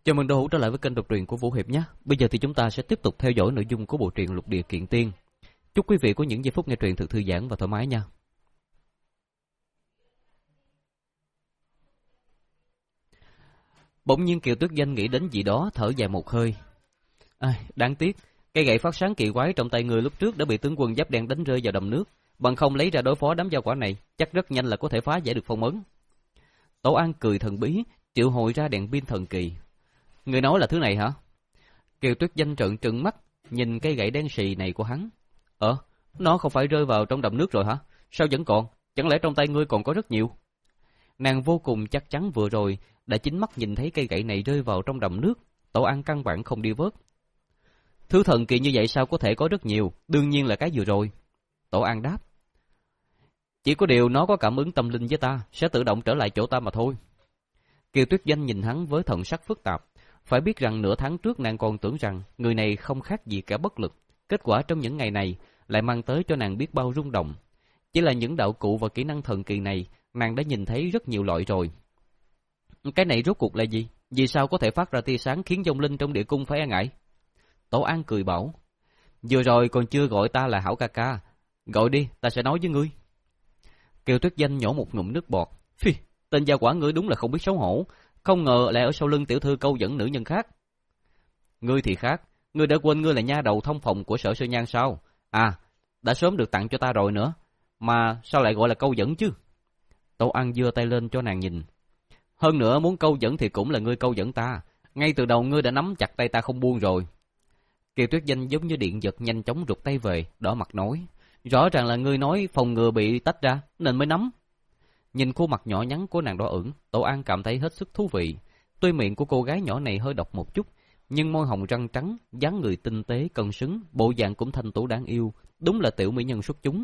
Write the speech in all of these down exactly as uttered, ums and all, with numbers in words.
Chào mừng đội hữu trở lại với kênh độc truyện của Vũ Hiệp nhé. Bây giờ thì chúng ta sẽ tiếp tục theo dõi nội dung của bộ truyện Lục Địa Kiện Tiên. Chúc quý vị có những giây phút nghe truyện thật thư giãn và thoải mái nha. Bỗng nhiên Kiều Tuyết Danh nghĩ đến gì đó, thở dài một hơi. À, đáng tiếc, cây gậy phát sáng kỳ quái trong tay người lúc trước đã bị tướng quân Giáp Đen đánh rơi vào đầm nước. Bằng không lấy ra đối phó đám gia quả này, chắc rất nhanh là có thể phá giải được phong ấn. Tổ An cười thần bí, triệu hồi ra đèn pin thần kỳ. Người nói là thứ này hả? Kiều Tuyết Danh trợn trừng mắt, nhìn cây gậy đen xì này của hắn. Ờ, nó không phải rơi vào trong đầm nước rồi hả? Sao vẫn còn? Chẳng lẽ trong tay ngươi còn có rất nhiều? Nàng vô cùng chắc chắn vừa rồi đã chính mắt nhìn thấy cây gậy này rơi vào trong đầm nước. Tổ An căn bản không đi vớt. Thứ thần kỳ như vậy sao có thể có rất nhiều? Đương nhiên là cái vừa rồi. Tổ An đáp. Chỉ có điều nó có cảm ứng tâm linh với ta, sẽ tự động trở lại chỗ ta mà thôi. Kiều Tuyết Danh nhìn hắn với thần sắc phức tạp. Phải biết rằng nửa tháng trước nàng còn tưởng rằng người này không khác gì kẻ bất lực. Kết quả trong những ngày này lại mang tới cho nàng biết bao rung động. Chỉ là những đạo cụ và kỹ năng thần kỳ này, nàng đã nhìn thấy rất nhiều loại rồi. Cái này rốt cuộc là gì? Vì sao có thể phát ra tia sáng khiến vong linh trong địa cung phải e ngại? Tổ An cười bảo. Vừa rồi còn chưa gọi ta là Hảo ca ca. Gọi đi, ta sẽ nói với ngươi. Kiều Tuyết Danh nhổ một ngụm nước bọt. Phi, tên gia quả ngươi đúng là không biết xấu hổ. Không ngờ lại ở sau lưng tiểu thư câu dẫn nữ nhân khác. Ngươi thì khác, ngươi đã quên ngươi là nha đầu thông phòng của Sở Sơ Nhan sao? À, đã sớm được tặng cho ta rồi nữa. Mà sao lại gọi là câu dẫn chứ? Tổ An giơ tay lên cho nàng nhìn. Hơn nữa muốn câu dẫn thì cũng là ngươi câu dẫn ta. Ngay từ đầu ngươi đã nắm chặt tay ta không buông rồi. Kiều Tuyết Danh giống như điện giật nhanh chóng rụt tay về, đỏ mặt nói. Rõ ràng là ngươi nói phòng ngừa bị tách ra, nên mới nắm. Nhìn khuôn mặt nhỏ nhắn của nàng đỏ ửng, Tổ An cảm thấy hết sức thú vị. Tuy miệng của cô gái nhỏ này hơi độc một chút, nhưng môi hồng răng trắng, dáng người tinh tế, cân xứng, bộ dạng cũng thanh tú đáng yêu, đúng là tiểu mỹ nhân xuất chúng.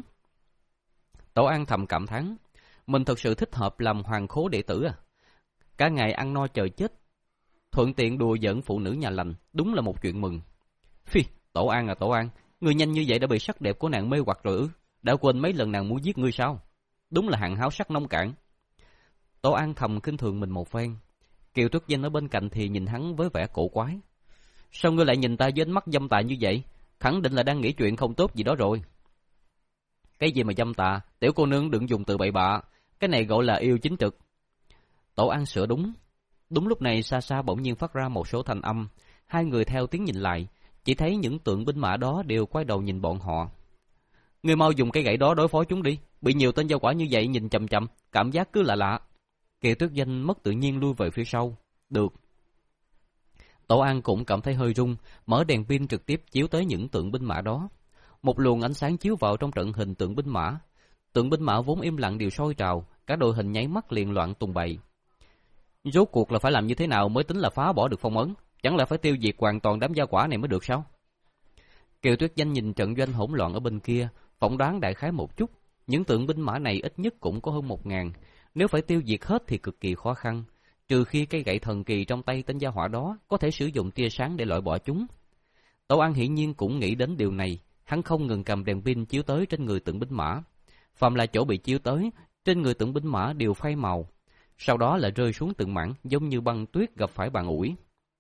Tổ An thầm cảm thán, mình thật sự thích hợp làm hoàng khố đệ tử à. Cả ngày ăn no chờ chết, thuận tiện đùa giỡn phụ nữ nhà lành, đúng là một chuyện mừng. Phi, Tổ An à Tổ An, người nhanh như vậy đã bị sắc đẹp của nàng mê hoặc rồi ư? Đã quên mấy lần nàng muốn giết ngươi sao? Đúng là hạng háo sắc nông cạn. Tổ An thầm khinh thường mình một phen. Kiều Tuyết Danh ở bên cạnh thì nhìn hắn với vẻ cổ quái. Sao ngươi lại nhìn ta với ánh mắt dâm tà như vậy? Khẳng định là đang nghĩ chuyện không tốt gì đó rồi. Cái gì mà dâm tà? Tiểu cô nương đừng dùng từ bậy bạ. Cái này gọi là yêu chính trực. Tổ An sửa đúng. Đúng lúc này xa xa bỗng nhiên phát ra một số thanh âm. Hai người theo tiếng nhìn lại, chỉ thấy những tượng binh mã đó đều quay đầu nhìn bọn họ. Ngươi mau dùng cái gậy đó đối phó chúng đi. Bị nhiều tên gia quả như vậy nhìn chằm chằm, cảm giác cứ lạ lạ. Kiều Tuyết Danh mất tự nhiên lui về phía sau. Được. Tổ An cũng cảm thấy hơi rung, mở đèn pin trực tiếp chiếu tới những tượng binh mã đó. Một luồng ánh sáng chiếu vào trong trận hình tượng binh mã. Tượng binh mã vốn im lặng đều sôi trào, cả đội hình nháy mắt liền loạn tung bậy. Rốt cuộc là phải làm như thế nào mới tính là phá bỏ được phong ấn? Chẳng lẽ phải tiêu diệt hoàn toàn đám gia quả này mới được sao? Kiều Tuyết Danh nhìn trận doanh hỗn loạn ở bên kia, phỏng đoán đại khái một chút. Những tượng binh mã này ít nhất cũng có hơn một ngàn. Nếu phải tiêu diệt hết thì cực kỳ khó khăn. Trừ khi cây gậy thần kỳ trong tay tên gia hỏa đó có thể sử dụng tia sáng để loại bỏ chúng. Tổ An hiển nhiên cũng nghĩ đến điều này. Hắn không ngừng cầm đèn pin chiếu tới trên người tượng binh mã. Phàm là chỗ bị chiếu tới, trên người tượng binh mã đều phai màu. Sau đó lại rơi xuống từng mảng giống như băng tuyết gặp phải bàn ủi.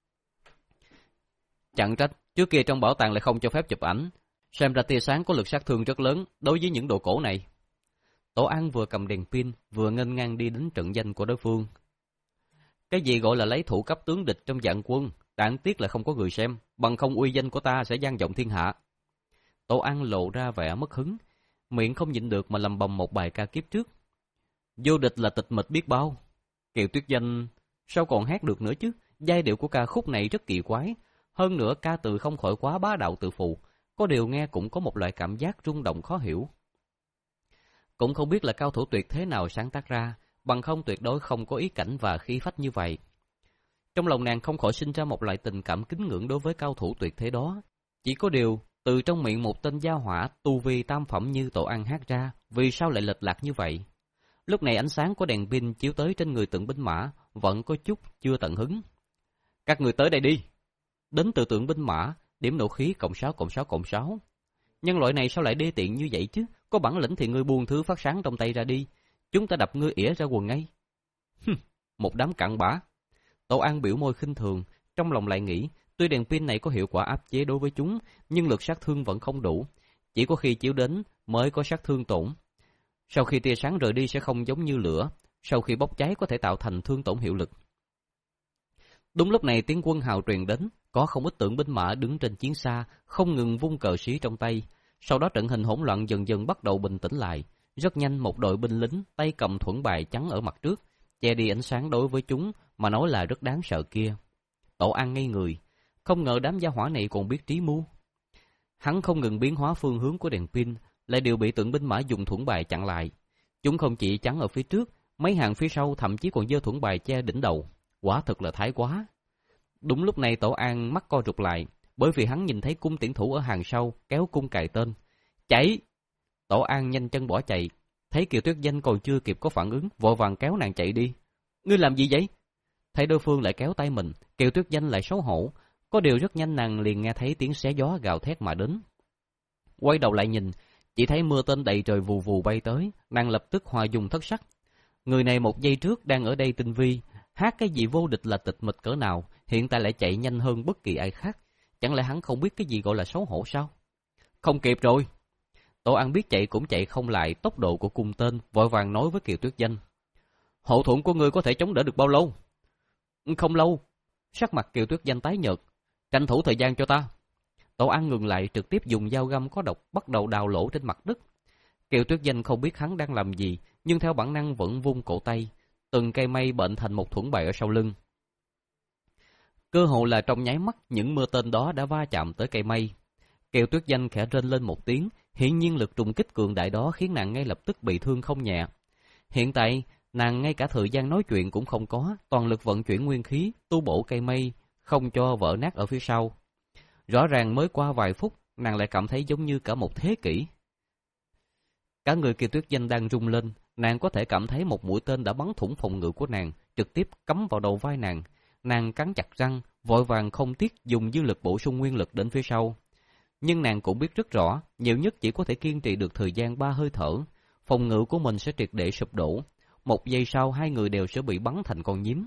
Chẳng trách, trước kia trong bảo tàng lại không cho phép chụp ảnh. Xem ra tia sáng có lực sát thương rất lớn đối với những đồ cổ này. Tổ An vừa cầm đèn pin, vừa nghênh ngang đi đến trận danh của đối phương. Cái gì gọi là lấy thủ cấp tướng địch trong dạng quân, đáng tiếc là không có người xem, bằng không uy danh của ta sẽ vang vọng thiên hạ. Tổ An lộ ra vẻ mất hứng, miệng không nhịn được mà lầm bầm một bài ca kiếp trước. Vô địch là tịch mịch biết bao. Kiều Tuyết Danh sao còn hát được nữa chứ? Giai điệu của ca khúc này rất kỳ quái, hơn nữa ca từ không khỏi quá bá đạo tự phụ, có điều nghe cũng có một loại cảm giác rung động khó hiểu. Cũng không biết là cao thủ tuyệt thế nào sáng tác ra, bằng không tuyệt đối không có ý cảnh và khí phách như vậy. Trong lòng nàng không khỏi sinh ra một loại tình cảm kính ngưỡng đối với cao thủ tuyệt thế đó. Chỉ có điều, từ trong miệng một tên gia hỏa tu vi tam phẩm như Tổ An hát ra, vì sao lại lệch lạc như vậy? Lúc này ánh sáng của đèn pin chiếu tới trên người tượng binh mã, vẫn có chút chưa tận hứng. Các người tới đây đi! Đến từ tượng binh mã, điểm nộ khí cộng sáu cộng sáu cộng sáu. Nhân loại này sao lại đê tiện như vậy chứ? Có bản lĩnh thì ngươi buông thứ phát sáng trong tay ra đi. Chúng ta đập ngươi ỉa ra quần ngay. Hừm, một đám cặn bã. Tổ An biểu môi khinh thường, trong lòng lại nghĩ, tuy đèn pin này có hiệu quả áp chế đối với chúng, nhưng lực sát thương vẫn không đủ, chỉ có khi chiếu đến mới có sát thương tổn. Sau khi tia sáng rời đi sẽ không giống như lửa, sau khi bốc cháy có thể tạo thành thương tổn hiệu lực. Đúng lúc này tiếng quân hào truyền đến, có không ít tượng binh mã đứng trên chiến xa, không ngừng vung cờ sĩ trong tay. Sau đó trận hình hỗn loạn dần dần bắt đầu bình tĩnh lại. Rất nhanh một đội binh lính tay cầm thuẫn bài trắng ở mặt trước, che đi ánh sáng đối với chúng mà nói là rất đáng sợ kia. Tổ An ngây người, không ngờ đám gia hỏa này còn biết trí mưu. Hắn không ngừng biến hóa phương hướng của đèn pin, lại đều bị tượng binh mã dùng thuẫn bài chặn lại. Chúng không chỉ chắn ở phía trước, mấy hàng phía sau thậm chí còn giơ thuẫn bài che đỉnh đầu. Quả thực là thái quá. Đúng lúc này Tổ An mắt co rụt lại, bởi vì hắn nhìn thấy cung tiễn thủ ở hàng sau kéo cung cài tên. Chạy! Tổ An nhanh chân bỏ chạy, thấy Kiều Tuyết Danh còn chưa kịp có phản ứng, vội vàng kéo nàng chạy đi. Ngươi làm gì vậy? Thấy đối phương lại kéo tay mình, Kiều Tuyết Danh lại xấu hổ. Có điều rất nhanh nàng liền nghe thấy tiếng xé gió gào thét mà đến. Quay đầu lại nhìn, chỉ thấy mưa tên đầy trời vù vù bay tới, nàng lập tức hòa dùng thất sắc. Người này một giây trước đang ở đây tinh vi, hát cái gì vô địch là tịch mịch cỡ nào, hiện tại lại chạy nhanh hơn bất kỳ ai khác. Chẳng lẽ hắn không biết cái gì gọi là xấu hổ sao? Không kịp rồi. Tổ An biết chạy cũng chạy không lại tốc độ của cung tên, vội vàng nói với Kiều Tuyết Danh. Hộ thuẫn của ngươi có thể chống đỡ được bao lâu? Không lâu. Sắc mặt Kiều Tuyết Danh tái nhợt. Tranh thủ thời gian cho ta. Tổ An ngừng lại, trực tiếp dùng dao găm có độc bắt đầu đào lỗ trên mặt đất. Kiều Tuyết Danh không biết hắn đang làm gì, nhưng theo bản năng vẫn vung cổ tay. Từng cây mây bệnh thành một thuẫn bài ở sau lưng. Cơ hồ là trong nháy mắt, những mưa tên đó đã va chạm tới cây mây. Kiều Tuyết Danh khẽ rên lên một tiếng, hiển nhiên lực trùng kích cường đại đó khiến nàng ngay lập tức bị thương không nhẹ. Hiện tại, nàng ngay cả thời gian nói chuyện cũng không có, toàn lực vận chuyển nguyên khí, tu bổ cây mây, không cho vỡ nát ở phía sau. Rõ ràng mới qua vài phút, nàng lại cảm thấy giống như cả một thế kỷ. Cả người Kiều Tuyết Danh đang rung lên, nàng có thể cảm thấy một mũi tên đã bắn thủng phòng ngự của nàng, trực tiếp cắm vào đầu vai nàng. Nàng cắn chặt răng, vội vàng không tiếc dùng dư lực bổ sung nguyên lực đến phía sau. Nhưng nàng cũng biết rất rõ, nhiều nhất chỉ có thể kiên trì được thời gian ba hơi thở, phòng ngự của mình sẽ triệt để sụp đổ. Một giây sau hai người đều sẽ bị bắn thành con nhím.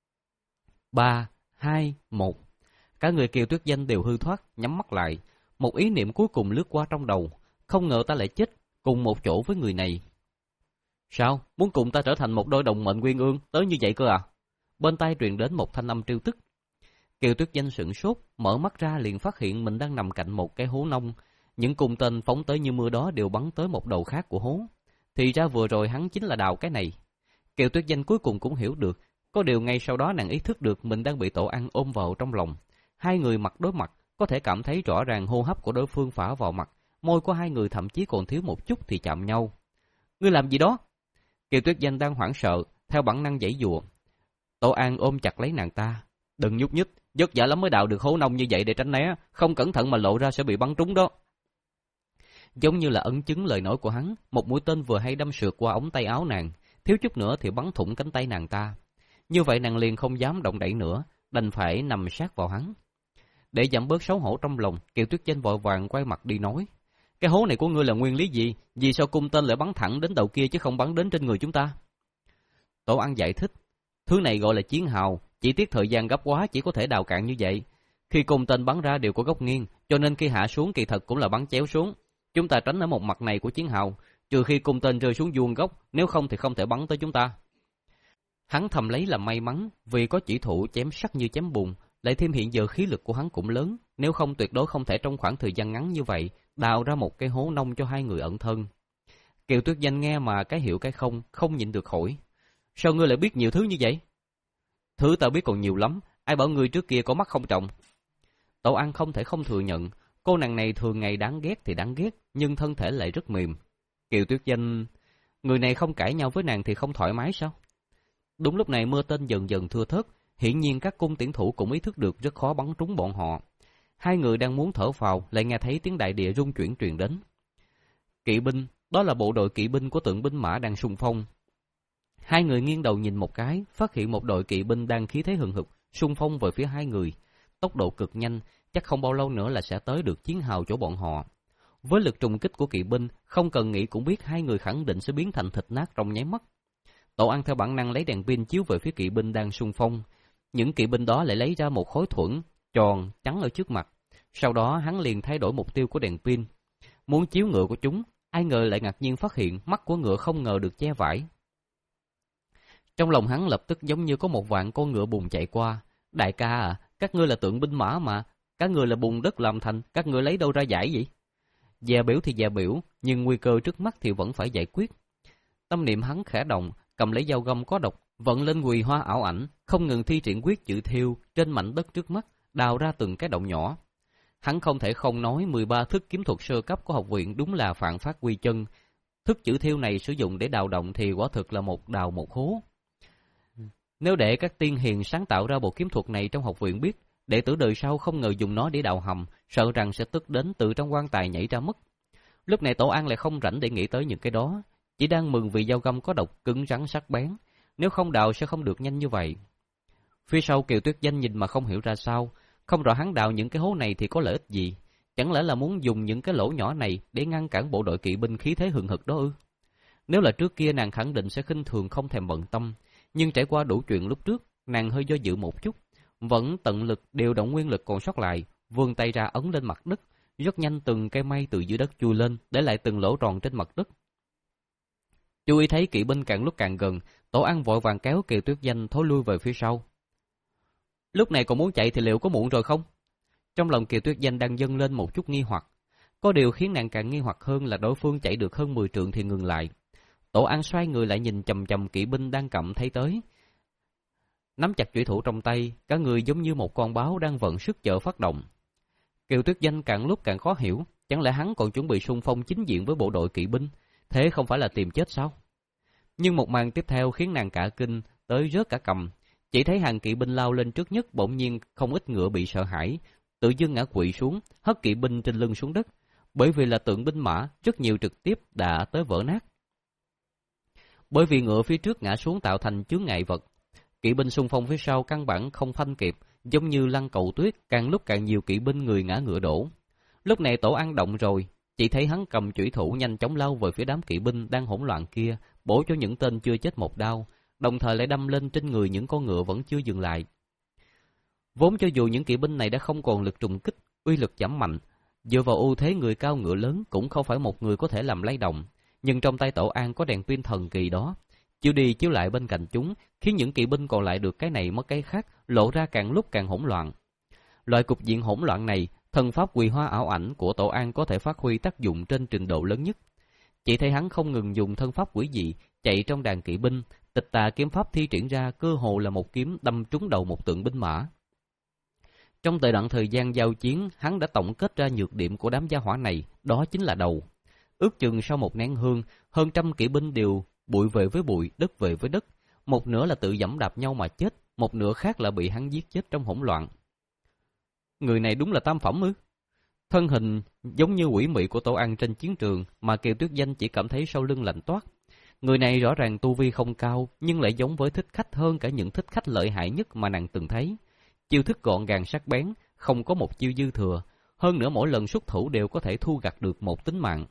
Ba, hai, một. Cả người Kiều Tuyết Danh đều hư thoát, nhắm mắt lại. Một ý niệm cuối cùng lướt qua trong đầu, không ngờ ta lại chết cùng một chỗ với người này. Sao? Muốn cùng ta trở thành một đôi đồng mệnh nguyên ương, tới như vậy cơ à? Bên tai truyền đến một thanh âm trêu tức. Kiều Tuyết Danh sửng sốt, mở mắt ra liền phát hiện mình đang nằm cạnh một cái hố nông. Những cung tên phóng tới như mưa đó đều bắn tới một đầu khác của hố. Thì ra vừa rồi hắn chính là đào cái này. Kiều Tuyết Danh cuối cùng cũng hiểu được, có điều ngay sau đó nàng ý thức được mình đang bị Tổ An ôm vào trong lòng. Hai người mặt đối mặt, có thể cảm thấy rõ ràng hô hấp của đối phương phả vào mặt, môi của hai người thậm chí còn thiếu một chút thì chạm nhau. Ngươi làm gì đó? Kiều Tuyết Danh đang hoảng sợ, theo bản năng giãy giụa. Tổ An ôm chặt lấy nàng ta. Đừng nhúc nhích, vất vả lắm mới đào được hố nông như vậy để tránh né, không cẩn thận mà lộ ra sẽ bị bắn trúng đó. Giống như là ấn chứng lời nói của hắn, một mũi tên vừa hay đâm sượt qua ống tay áo nàng, thiếu chút nữa thì bắn thủng cánh tay nàng ta. Như vậy nàng liền không dám động đậy nữa, đành phải nằm sát vào hắn. Để giảm bớt xấu hổ trong lòng, Kiều Tuyết Danh vội vàng quay mặt đi nói. Cái hố này của ngươi là nguyên lý gì? Vì sao cung tên lại bắn thẳng đến đầu kia chứ không bắn đến trên người chúng ta? Tổ An giải thích. Thứ này gọi là chiến hào, chỉ tiếc thời gian gấp quá chỉ có thể đào cạn như vậy. Khi cung tên bắn ra đều có góc nghiêng, cho nên khi hạ xuống kỳ thật cũng là bắn chéo xuống. Chúng ta tránh ở một mặt này của chiến hào, trừ khi cung tên rơi xuống vuông góc, nếu không thì không thể bắn tới chúng ta. Hắn thầm lấy làm may mắn, vì có chỉ thủ chém sắc như chém bùn, lại thêm hiện giờ khí lực của hắn cũng lớn, nếu không tuyệt đối không thể trong khoảng thời gian ngắn như vậy đào ra một cái hố nông cho hai người ẩn thân. Kiều Tuyết Danh nghe mà cái hiểu cái không, không nhịn được hỏi. Sao ngươi lại biết nhiều thứ như vậy? Thứ ta biết còn nhiều lắm, ai bảo ngươi trước kia có mắt không trọng. Tổ An không thể không thừa nhận, cô nàng này thường ngày đáng ghét thì đáng ghét, nhưng thân thể lại rất mềm. Kiều Tuyết Danh, người này không cãi nhau với nàng thì không thoải mái sao? Đúng lúc này mưa tên dần dần thưa thớt, hiển nhiên các cung tiễn thủ cũng ý thức được rất khó bắn trúng bọn họ. Hai người đang muốn thở phào, lại nghe thấy tiếng đại địa rung chuyển truyền đến. Kỵ binh, đó là bộ đội kỵ binh của tượng binh mã đang xung phong. Hai người nghiêng đầu nhìn một cái, phát hiện một đội kỵ binh đang khí thế hừng hực, xung phong về phía hai người. Tốc độ cực nhanh, chắc không bao lâu nữa là sẽ tới được chiến hào chỗ bọn họ. Với lực trùng kích của kỵ binh, không cần nghĩ cũng biết hai người khẳng định sẽ biến thành thịt nát trong nháy mắt. Tổ An theo bản năng lấy đèn pin chiếu về phía kỵ binh đang xung phong. những kỵ binh đó lại lấy ra một khối thuẫn tròn trắng ở trước mặt. Sau đó hắn liền thay đổi mục tiêu của đèn pin, muốn chiếu ngựa của chúng, ai ngờ lại ngạc nhiên phát hiện mắt của ngựa không ngờ được che vải. Trong lòng hắn lập tức giống như có một vạn con ngựa bùn chạy qua. Đại ca à, các ngươi là tượng binh mã mà, các ngươi là bùn đất làm thành, các ngươi lấy đâu ra giải vậy? Dè biểu thì dè biểu, nhưng nguy cơ trước mắt thì vẫn phải giải quyết. Tâm niệm hắn khẽ động, cầm lấy dao găm có độc, vận lên quỳ hoa ảo ảnh, không ngừng thi triển quyết chữ thiêu trên mảnh đất trước mắt, đào ra từng cái động nhỏ. Hắn không thể không nói mười ba thức kiếm thuật sơ cấp của học viện đúng là phản phát quy chân. Thức chữ thiêu này sử dụng để đào động thì quả thực là một đào một hố. Nếu để các tiên hiền sáng tạo ra bộ kiếm thuật này trong học viện biết, đệ tử đời sau không ngờ dùng nó để đào hầm, sợ rằng sẽ tức đến từ trong quan tài nhảy ra mất. Lúc này Tổ An lại không rảnh để nghĩ tới những cái đó, chỉ đang mừng vì dao găm có độc cứng rắn sắc bén, nếu không đào sẽ không được nhanh như vậy. Phía sau Kiều Tuyết Danh nhìn mà không hiểu ra sao, không rõ hắn đào những cái hố này thì có lợi ích gì, chẳng lẽ là muốn dùng những cái lỗ nhỏ này để ngăn cản bộ đội kỵ binh khí thế hừng hực đó ư? Nếu là trước kia nàng khẳng định sẽ khinh thường không thèm bận tâm, nhưng trải qua đủ chuyện lúc trước, nàng hơi do dự một chút, vẫn tận lực điều động nguyên lực còn sót lại, vươn tay ra ấn lên mặt đất, rất nhanh từng cây mây từ dưới đất chui lên, để lại từng lỗ tròn trên mặt đất. Chú ý thấy kỵ binh càng lúc càng gần, Tổ An vội vàng kéo Kiều Tuyết Danh thối lui về phía sau. Lúc này còn muốn chạy thì liệu có muộn rồi không? Trong lòng Kiều Tuyết Danh đang dâng lên một chút nghi hoặc. Có điều khiến nàng càng nghi hoặc hơn là đối phương chạy được hơn mười trượng thì ngừng lại. Tổ An xoay người lại nhìn chầm chầm kỵ binh đang cầm thấy tới, nắm chặt chủy thủ trong tay, cả người giống như một con báo đang vận sức chờ phát động. Kiều Tuyết Danh càng lúc càng khó hiểu, chẳng lẽ hắn còn chuẩn bị xung phong chính diện với bộ đội kỵ binh, thế không phải là tìm chết sao? Nhưng một màn tiếp theo khiến nàng cả kinh tới rớt cả cầm, chỉ thấy hàng kỵ binh lao lên trước nhất, bỗng nhiên không ít ngựa bị sợ hãi, tự dưng ngã quỵ xuống, hất kỵ binh trên lưng xuống đất, bởi vì là tượng binh mã, rất nhiều trực tiếp đã tới vỡ nát. Bởi vì ngựa phía trước ngã xuống tạo thành chướng ngại vật, kỵ binh xung phong phía sau căn bản không phanh kịp, giống như lăn cầu tuyết, càng lúc càng nhiều kỵ binh người ngã ngựa đổ. Lúc này Tổ An động rồi, chỉ thấy hắn cầm chủy thủ nhanh chóng lao về phía đám kỵ binh đang hỗn loạn kia, bổ cho những tên chưa chết một đao, đồng thời lại đâm lên trên người những con ngựa vẫn chưa dừng lại. Vốn cho dù những kỵ binh này đã không còn lực trùng kích, uy lực giảm mạnh, dựa vào ưu thế người cao ngựa lớn cũng không phải một người có thể làm lay động, nhưng trong tay Tổ An có đèn pin thần kỳ đó, chiếu đi chiếu lại bên cạnh chúng, khiến những kỵ binh còn lại được cái này mất cái khác, lộ ra càng lúc càng hỗn loạn. Loại cục diện hỗn loạn này, thần pháp quỳ hoa ảo ảnh của Tổ An có thể phát huy tác dụng trên trình độ lớn nhất. Chỉ thấy hắn không ngừng dùng thân pháp quỷ dị chạy trong đàn kỵ binh, tịch tà kiếm pháp thi triển ra cơ hồ là một kiếm đâm trúng đầu một tượng binh mã. Trong thời đoạn thời gian giao chiến, hắn đã tổng kết ra nhược điểm của đám gia hỏa này, đó chính là đầu. Ước chừng sau một nén hương, hơn trăm kỵ binh đều bụi về với bụi, đất về với đất, một nửa là tự giẫm đạp nhau mà chết, một nửa khác là bị hắn giết chết trong hỗn loạn. Người này đúng là tam phẩm ư? Thân hình giống như quỷ mị của Tổ An trên chiến trường, mà Kiều Tuyết Danh chỉ cảm thấy sau lưng lạnh toát. Người này rõ ràng tu vi không cao, nhưng lại giống với thích khách hơn cả những thích khách lợi hại nhất mà nàng từng thấy. Chiêu thức gọn gàng sắc bén, không có một chiêu dư thừa, hơn nữa mỗi lần xuất thủ đều có thể thu gặt được một tính mạng.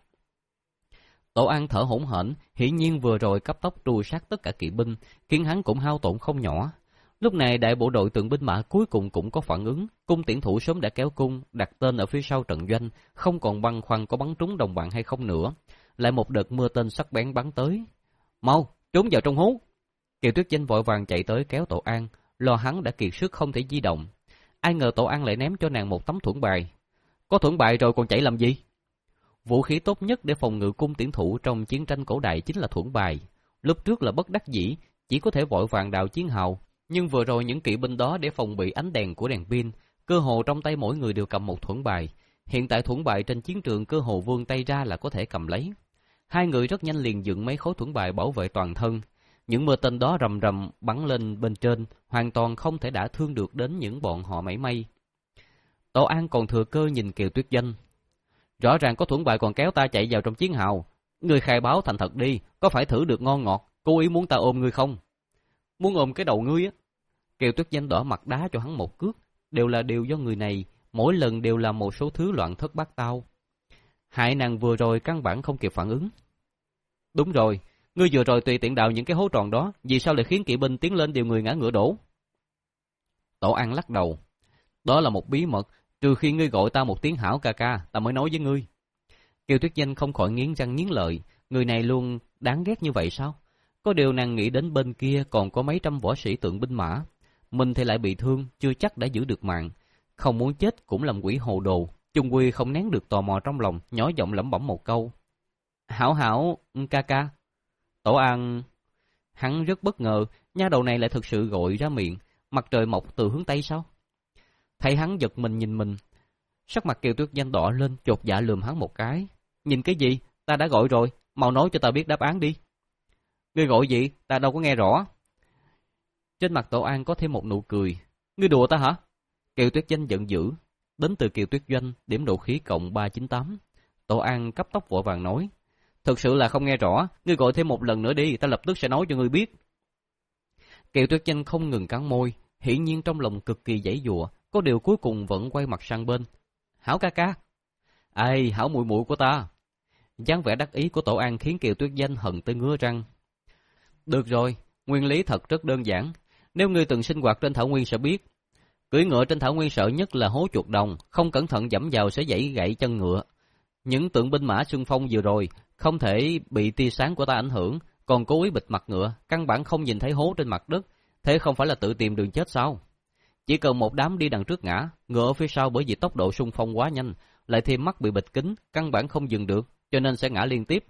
Tổ An thở hổn hển, hiển nhiên vừa rồi cấp tốc truy sát tất cả kỵ binh, khiến hắn cũng hao tổn không nhỏ. Lúc này đại bộ đội tượng binh mã cuối cùng cũng có phản ứng, cung tiễn thủ sớm đã kéo cung, đặt tên ở phía sau trận doanh, không còn băn khoăn có bắn trúng đồng bạn hay không nữa. Lại một đợt mưa tên sắc bén bắn tới. Mau, trốn vào trong hố! Kiều Tuyết Danh vội vàng chạy tới kéo Tổ An, lo hắn đã kiệt sức không thể di động. Ai ngờ Tổ An lại ném cho nàng một tấm thuẫn bài. Có thuẫn bài rồi còn chạy làm gì? Vũ khí tốt nhất để phòng ngự cung tiễn thủ trong chiến tranh cổ đại chính là thuẫn bài. Lúc trước là bất đắc dĩ, chỉ có thể vội vàng đào chiến hào, nhưng vừa rồi những kỵ binh đó để phòng bị ánh đèn của đèn pin, cơ hồ trong tay mỗi người đều cầm một thuẫn bài. Hiện tại thuẫn bài trên chiến trường cơ hồ vươn tay ra là có thể cầm lấy. Hai người rất nhanh liền dựng mấy khối thuẫn bài bảo vệ toàn thân. Những mưa tên đó rầm rầm bắn lên bên trên, hoàn toàn không thể đả thương được đến những bọn họ mảy may. Tổ An còn thừa cơ nhìn Kiều Tuyết Danh. Rõ ràng có thuẫn bài còn kéo ta chạy vào trong chiến hào. Ngươi khai báo thành thật đi, có phải thử được ngon ngọt, cố ý muốn ta ôm ngươi không? Muốn ôm cái đầu ngươi á. Kiều Tuyết Danh đỏ mặt đá cho hắn một cước, đều là điều do người này, mỗi lần đều làm một số thứ loạn thất bát tao. Hại nàng vừa rồi căn bản không kịp phản ứng. Đúng rồi, ngươi vừa rồi tùy tiện đào những cái hố tròn đó, vì sao lại khiến kỵ binh tiến lên điều người ngã ngựa đổ? Tổ An lắc đầu. Đó là một bí mật, trừ khi ngươi gọi ta một tiếng Hảo ca ca, ta mới nói với ngươi. Kiều Tuyết Danh không khỏi nghiến răng nghiến lợi, người này luôn đáng ghét như vậy sao? Có điều nàng nghĩ đến bên kia còn có mấy trăm võ sĩ tượng binh mã. Mình thì lại bị thương, chưa chắc đã giữ được mạng. Không muốn chết cũng làm quỷ hồ đồ. Chung quy không nén được tò mò trong lòng, nhỏ giọng lẩm bẩm một câu. Hảo hảo, ca ca. Tổ An... Hắn rất bất ngờ, nha đầu này lại thực sự gọi ra miệng. Mặt trời mọc từ hướng Tây sao? Thấy hắn giật mình nhìn mình. Sắc mặt Kiều Tuyết Danh đỏ lên, chột dạ lườm hắn một cái. Nhìn cái gì? Ta đã gọi rồi, mau nói cho ta biết đáp án đi. Ngươi gọi gì? Ta đâu có nghe rõ. Trên mặt Tổ An có thêm một nụ cười. Ngươi đùa ta hả? Kiều Tuyết Danh giận dữ. Đến từ Kiều Tuyết Doanh, điểm độ khí cộng ba trăm chín mươi tám. Tổ An cấp tốc vội vàng nói. Thực sự là không nghe rõ, ngươi gọi thêm một lần nữa đi, ta lập tức sẽ nói cho ngươi biết. Kiều Tuyết Danh không ngừng cắn môi, hiển nhiên trong lòng cực kỳ giãy giụa, có điều cuối cùng vẫn quay mặt sang bên. Hảo ca ca. Ai, hảo muội muội của ta. Dáng vẻ đắc ý của Tổ An khiến Kiều Tuyết Danh hận tới ngứa răng. Được rồi, nguyên lý thật rất đơn giản. Nếu ngươi từng sinh hoạt trên thảo nguyên sẽ biết. Cưỡi ngựa trên thảo nguyên sợ nhất là hố chuột đồng, không cẩn thận dẫm vào sẽ gãy gãy chân ngựa. Những tượng binh mã xung phong vừa rồi không thể bị tia sáng của ta ảnh hưởng, còn cố ý bịt mặt ngựa, căn bản không nhìn thấy hố trên mặt đất, thế không phải là tự tìm đường chết sao? Chỉ cần một đám đi đằng trước ngã, ngựa ở phía sau bởi vì tốc độ xung phong quá nhanh, lại thêm mắt bị bịt kính, căn bản không dừng được, cho nên sẽ ngã liên tiếp.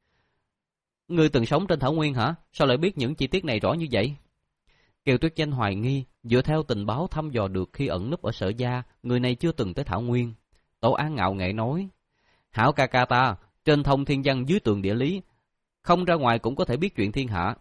Ngươi từng sống trên thảo nguyên hả? Sao lại biết những chi tiết này rõ như vậy? Kiều Tuyết Danh hoài nghi, dựa theo tình báo thăm dò được khi ẩn núp ở Sở Gia, người này chưa từng tới thảo nguyên. Tổ An ngạo nghễ nói, hảo ca ca ta, trên thông thiên văn dưới tường địa lý, không ra ngoài cũng có thể biết chuyện thiên hạ.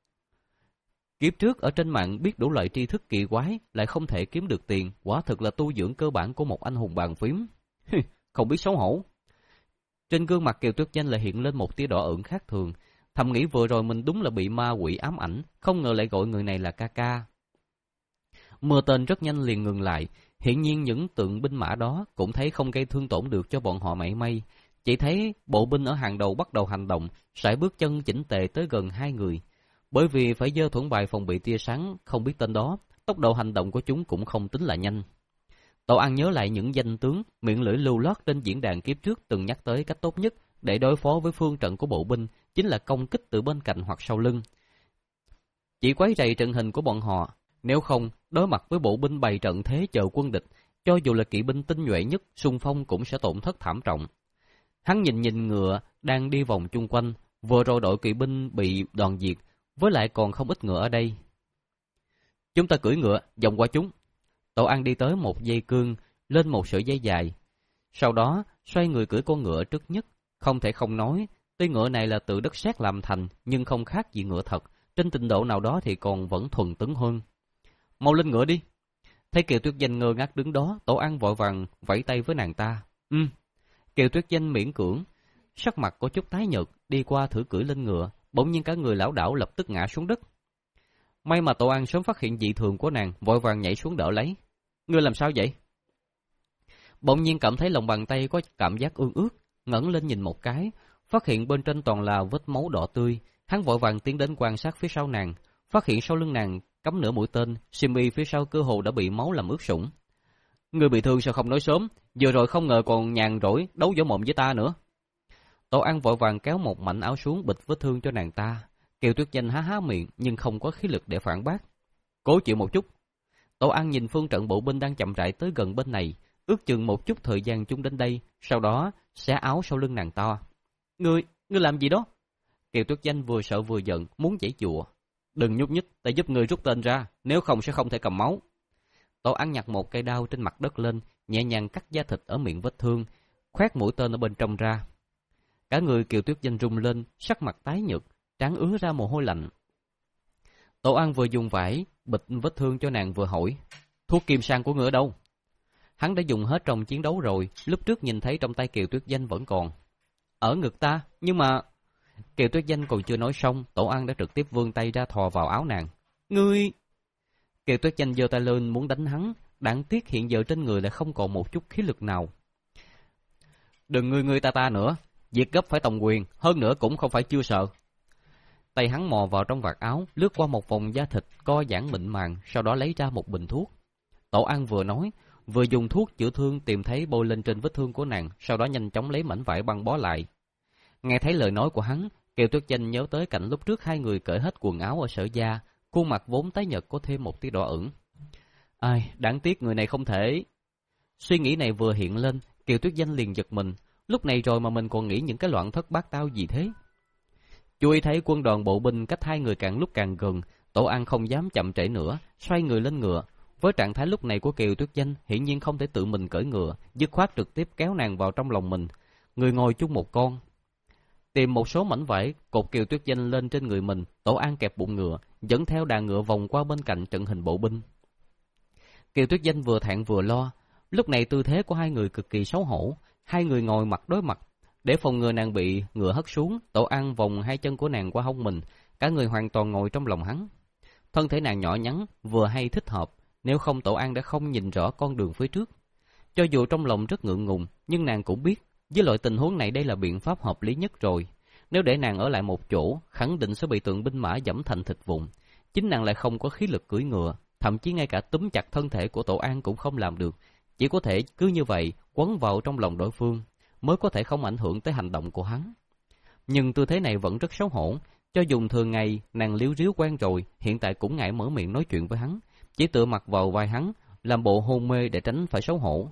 Kiếp trước ở trên mạng biết đủ loại tri thức kỳ quái, lại không thể kiếm được tiền, quả thực là tu dưỡng cơ bản của một anh hùng bàn phím. Không biết xấu hổ. Trên gương mặt Kiều Tuyết Danh lại hiện lên một tia đỏ ửng khác thường, thầm nghĩ vừa rồi mình đúng là bị ma quỷ ám ảnh, không ngờ lại gọi người này là ca ca. Mưa tên rất nhanh liền ngừng lại, hiển nhiên những tượng binh mã đó cũng thấy không gây thương tổn được cho bọn họ mảy may. Chỉ thấy bộ binh ở hàng đầu bắt đầu hành động, sải bước chân chỉnh tề tới gần hai người. Bởi vì phải giơ thuẫn bài phòng bị tia sáng không biết tên đó, tốc độ hành động của chúng cũng không tính là nhanh. Tổ An nhớ lại những danh tướng, miệng lưỡi lưu loát trên diễn đàn kiếp trước từng nhắc tới cách tốt nhất để đối phó với phương trận của bộ binh, chính là công kích từ bên cạnh hoặc sau lưng. Chỉ quấy rầy trận hình của bọn họ, nếu không, đối mặt với bộ binh bày trận thế chờ quân địch, cho dù là kỵ binh tinh nhuệ nhất, xung phong cũng sẽ tổn thất thảm trọng. Hắn nhìn nhìn ngựa đang đi vòng chung quanh, vừa rồi đội kỵ binh bị đoàn diệt, với lại còn không ít ngựa ở đây. Chúng ta cưỡi ngựa, vòng qua chúng. Tổ An đi tới một dây cương, lên một sợi dây dài. Sau đó, xoay người cưỡi con ngựa trước nhất. Không thể không nói, tuy ngựa này là từ đất sét làm thành, nhưng không khác gì ngựa thật. Trên trình độ nào đó thì còn vẫn thuần tấn hơn. Mau lên ngựa đi. Thấy Kiều Tuyết Danh ngơ ngác đứng đó, Tổ An vội vàng vẫy tay với nàng ta. Ừ. Kiều Tuyết Danh miễn cưỡng, sắc mặt có chút tái nhợt, đi qua thử cưỡi lên ngựa, bỗng nhiên cả người lão đảo lập tức ngã xuống đất. May mà Tổ An sớm phát hiện dị thường của nàng, vội vàng nhảy xuống đỡ lấy. Ngươi làm sao vậy? Bỗng nhiên cảm thấy lòng bàn tay có cảm giác ương ướt, ngẩng lên nhìn một cái, phát hiện bên trên toàn là vết máu đỏ tươi. Hắn vội vàng tiến đến quan sát phía sau nàng, phát hiện sau lưng nàng cắm nửa mũi tên, xiêm y phía sau cơ hồ đã bị máu làm ướt sũng. Ngươi bị thương sao không nói sớm, vừa rồi không ngờ còn nhàn rỗi đấu võ mồm với ta nữa. Tổ An vội vàng kéo một mảnh áo xuống bịt vết thương cho nàng ta. Kiều Tuyết Danh há há miệng nhưng không có khí lực để phản bác. Cố chịu một chút. Tổ An nhìn phương trận bộ binh đang chậm rãi tới gần bên này, ước chừng một chút thời gian chúng đến đây, sau đó xé áo sau lưng nàng ta. Ngươi, ngươi làm gì đó? Kiều Tuyết Danh vừa sợ vừa giận, muốn giãy giụa. Đừng nhúc nhích, ta giúp ngươi rút tên ra, nếu không sẽ không thể cầm máu. Tổ An nhặt một cây đao trên mặt đất lên, nhẹ nhàng cắt da thịt ở miệng vết thương, khoét mũi tên ở bên trong ra. Cả người Kiều Tuyết Danh rung lên, sắc mặt tái nhợt, trán ứa ra mồ hôi lạnh. Tổ An vừa dùng vải bịt vết thương cho nàng vừa hỏi, thuốc kim sang của ngươi ở đâu? Hắn đã dùng hết trong chiến đấu rồi, lúc trước nhìn thấy trong tay Kiều Tuyết Danh vẫn còn. Ở ngực ta, nhưng mà... Kiều Tuyết Danh còn chưa nói xong, Tổ An đã trực tiếp vươn tay ra thò vào áo nàng. Ngươi... Kiều Tuyết Danh giơ tay lên muốn đánh hắn, đáng tiếc hiện giờ trên người lại không còn một chút khí lực nào. Đừng ngươi ngươi ta ta nữa, việc gấp phải tòng quyền, hơn nữa cũng không phải chưa sợ. Tay hắn mò vào trong vạt áo, lướt qua một vòng da thịt co giãn mịn màng, sau đó lấy ra một bình thuốc. Tổ An vừa nói, vừa dùng thuốc chữa thương tìm thấy bôi lên trên vết thương của nàng, sau đó nhanh chóng lấy mảnh vải băng bó lại. Nghe thấy lời nói của hắn, Kiều Tuyết Danh nhớ tới cảnh lúc trước hai người cởi hết quần áo ở Sở gia, khuôn mặt vốn tái nhợt có thêm một tí đỏ ửng. Ai, đáng tiếc người này không thể. Suy nghĩ này vừa hiện lên, Kiều Tuyết Danh liền giật mình, lúc này rồi mà mình còn nghĩ những cái loạn thất bát tao gì thế. Chú ý thấy quân đoàn bộ binh cách hai người càng lúc càng gần, Tổ An không dám chậm trễ nữa, xoay người lên ngựa. Với trạng thái lúc này của Kiều Tuyết Danh, hiển nhiên không thể tự mình cởi ngựa, dứt khoát trực tiếp kéo nàng vào trong lòng mình. Người ngồi chung một con. Tìm một số mảnh vải, cột Kiều Tuyết Danh lên trên người mình, Tổ An kẹp bụng ngựa, dẫn theo đàn ngựa vòng qua bên cạnh trận hình bộ binh. Kiều Tuyết Danh vừa thẹn vừa lo, lúc này tư thế của hai người cực kỳ xấu hổ, hai người ngồi mặt đối mặt. Để phòng ngừa nàng bị ngựa hất xuống, Tổ An vòng hai chân của nàng qua hông mình, cả người hoàn toàn ngồi trong lòng hắn. Thân thể nàng nhỏ nhắn, vừa hay thích hợp, nếu không Tổ An đã không nhìn rõ con đường phía trước. Cho dù trong lòng rất ngượng ngùng, nhưng nàng cũng biết, với loại tình huống này đây là biện pháp hợp lý nhất rồi. Nếu để nàng ở lại một chỗ, khẳng định sẽ bị tượng binh mã giẫm thành thịt vụn. Chính nàng lại không có khí lực cưỡi ngựa, thậm chí ngay cả túm chặt thân thể của Tổ An cũng không làm được, chỉ có thể cứ như vậy quấn vào trong lòng đối phương, mới có thể không ảnh hưởng tới hành động của hắn. Nhưng tư thế này vẫn rất xấu hổ, cho dùng thường ngày nàng líu ríu quen rồi, hiện tại cũng ngại mở miệng nói chuyện với hắn, chỉ tựa mặt vào vai hắn, làm bộ hôn mê để tránh phải xấu hổ.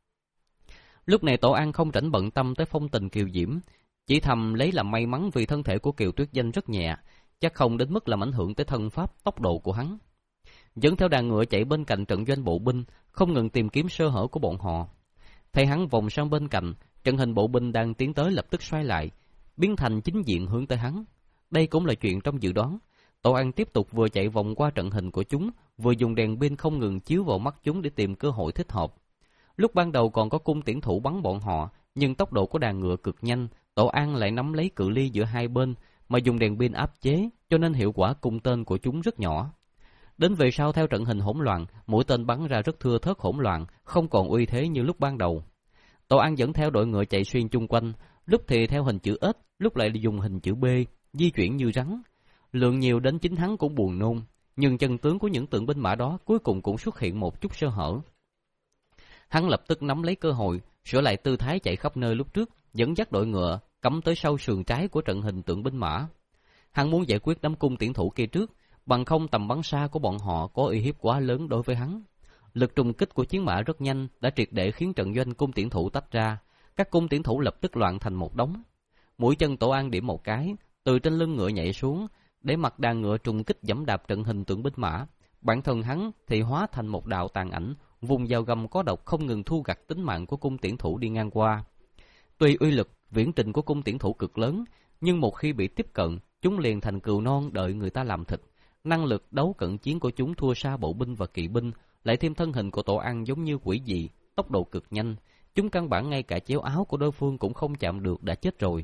Lúc này Tổ An không rảnh bận tâm tới phong tình kiều diễm, chỉ thầm lấy làm may mắn vì thân thể của Kiều Tuyết Danh rất nhẹ, chắc không đến mức làm ảnh hưởng tới thân pháp, tốc độ của hắn. Dẫn theo đàn ngựa chạy bên cạnh trận doanh bộ binh, không ngừng tìm kiếm sơ hở của bọn họ. Thấy hắn vòng sang bên cạnh, trận hình bộ binh đang tiến tới lập tức xoay lại, biến thành chính diện hướng tới hắn. Đây cũng là chuyện trong dự đoán. Tổ An tiếp tục vừa chạy vòng qua trận hình của chúng, vừa dùng đèn pin không ngừng chiếu vào mắt chúng để tìm cơ hội thích hợp. Lúc ban đầu còn có cung tiễn thủ bắn bọn họ, nhưng tốc độ của đàn ngựa cực nhanh, Tổ An lại nắm lấy cự ly giữa hai bên, mà dùng đèn pin áp chế, cho nên hiệu quả cung tên của chúng rất nhỏ. Đến về sau theo trận hình hỗn loạn, mũi tên bắn ra rất thưa thớt hỗn loạn, không còn uy thế như lúc ban đầu. Tổ An dẫn theo đội ngựa chạy xuyên chung quanh, lúc thì theo hình chữ S, lúc lại dùng hình chữ B, di chuyển như rắn. Lượng nhiều đến chính hắn cũng buồn nôn, nhưng chân tướng của những tượng binh mã đó cuối cùng cũng xuất hiện một chút sơ hở. Hắn lập tức nắm lấy cơ hội, sửa lại tư thái chạy khắp nơi lúc trước, dẫn dắt đội ngựa cắm tới sau sườn trái của trận hình tượng binh mã. Hắn muốn giải quyết đám cung tiễn thủ kia trước, bằng không tầm bắn xa của bọn họ có uy hiếp quá lớn đối với hắn. Lực trùng kích của chiến mã rất nhanh đã triệt để khiến trận doanh cung tiễn thủ tách ra, các cung tiễn thủ lập tức loạn thành một đống. Mũi chân Tổ An điểm một cái, từ trên lưng ngựa nhảy xuống, để mặc đàn ngựa trùng kích giẫm đạp trận hình tượng binh mã. Bản thân hắn thì hóa thành một đạo tàn ảnh, vùng dao găm có độc không ngừng thu gặt tính mạng của cung tiễn thủ đi ngang qua. Tuy uy lực viễn trình của cung tiễn thủ cực lớn, nhưng một khi bị tiếp cận, chúng liền thành cừu non đợi người ta làm thịt. Năng lực đấu cận chiến của chúng thua xa bộ binh và kỵ binh, lại thêm thân hình của Tổ An giống như quỷ dị, tốc độ cực nhanh, chúng căn bản ngay cả chéo áo của đối phương cũng không chạm được đã chết rồi.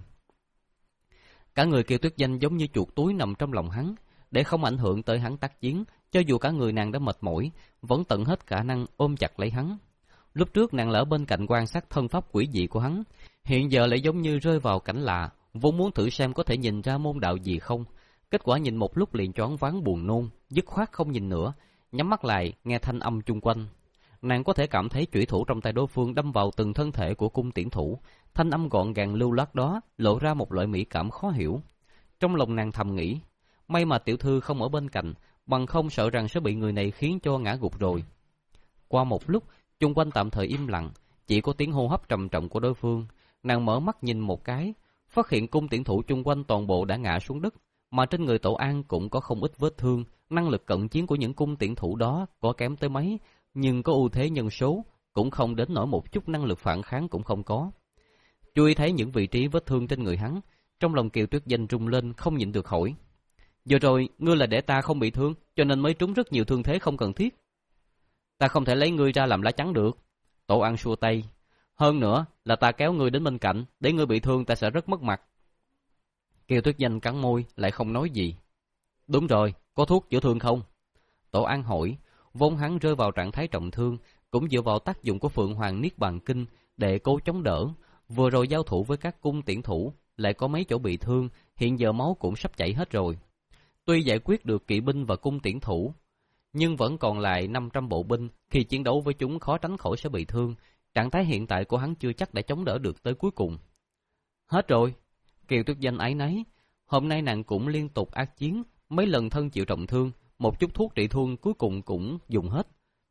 Cả người Kiều Tuyết Danh giống như chuột túi nằm trong lòng hắn, để không ảnh hưởng tới hắn tác chiến, cho dù cả người nàng đã mệt mỏi, vẫn tận hết khả năng ôm chặt lấy hắn. Lúc trước nàng lỡ bên cạnh quan sát thân pháp quỷ dị của hắn, hiện giờ lại giống như rơi vào cảnh lạ, vốn muốn thử xem có thể nhìn ra môn đạo gì không. Kết quả nhìn một lúc liền choáng váng buồn nôn, dứt khoát không nhìn nữa, nhắm mắt lại nghe thanh âm chung quanh. Nàng có thể cảm thấy chủy thủ trong tay đối phương đâm vào từng thân thể của cung tiễn thủ, thanh âm gọn gàng lưu loát đó lộ ra một loại mỹ cảm khó hiểu. Trong lòng nàng thầm nghĩ, may mà tiểu thư không ở bên cạnh, bằng không sợ rằng sẽ bị người này khiến cho ngã gục rồi. Qua một lúc, chung quanh tạm thời im lặng, chỉ có tiếng hô hấp trầm trọng của đối phương. Nàng mở mắt nhìn một cái, phát hiện cung tiễn thủ chung quanh toàn bộ đã ngã xuống đất, mà trên người Tổ An cũng có không ít vết thương. Năng lực cận chiến của những cung tiễn thủ đó có kém tới mấy, nhưng có ưu thế nhân số, cũng không đến nỗi một chút năng lực phản kháng cũng không có. Chú ý thấy những vị trí vết thương trên người hắn, trong lòng Kiều Tuyết Danh rung lên không nhịn được hỏi: "Vừa rồi ngươi là để ta không bị thương, cho nên mới trúng rất nhiều thương thế không cần thiết." "Ta không thể lấy ngươi ra làm lá chắn được." Tổ An xua tay: "Hơn nữa là ta kéo ngươi đến bên cạnh, để ngươi bị thương ta sẽ rất mất mặt." Kiều Tuyết Danh cắn môi lại không nói gì. "Đúng rồi, có thuốc chữa thương không?" Tổ An hỏi. Vốn hắn rơi vào trạng thái trọng thương, cũng dựa vào tác dụng của Phượng Hoàng Niết Bàn Kinh để cố chống đỡ. Vừa rồi giao thủ với các cung tiễn thủ, lại có mấy chỗ bị thương, hiện giờ máu cũng sắp chảy hết rồi. Tuy giải quyết được kỵ binh và cung tiễn thủ, nhưng vẫn còn lại năm trăm bộ binh, khi chiến đấu với chúng khó tránh khỏi sẽ bị thương. Trạng thái hiện tại của hắn chưa chắc đã chống đỡ được tới cuối cùng. Hết rồi. Kiều Tuyết Danh áy náy. Hôm nay nàng cũng liên tục ác chiến, mấy lần thân chịu trọng thương, một chút thuốc trị thương cuối cùng cũng dùng hết.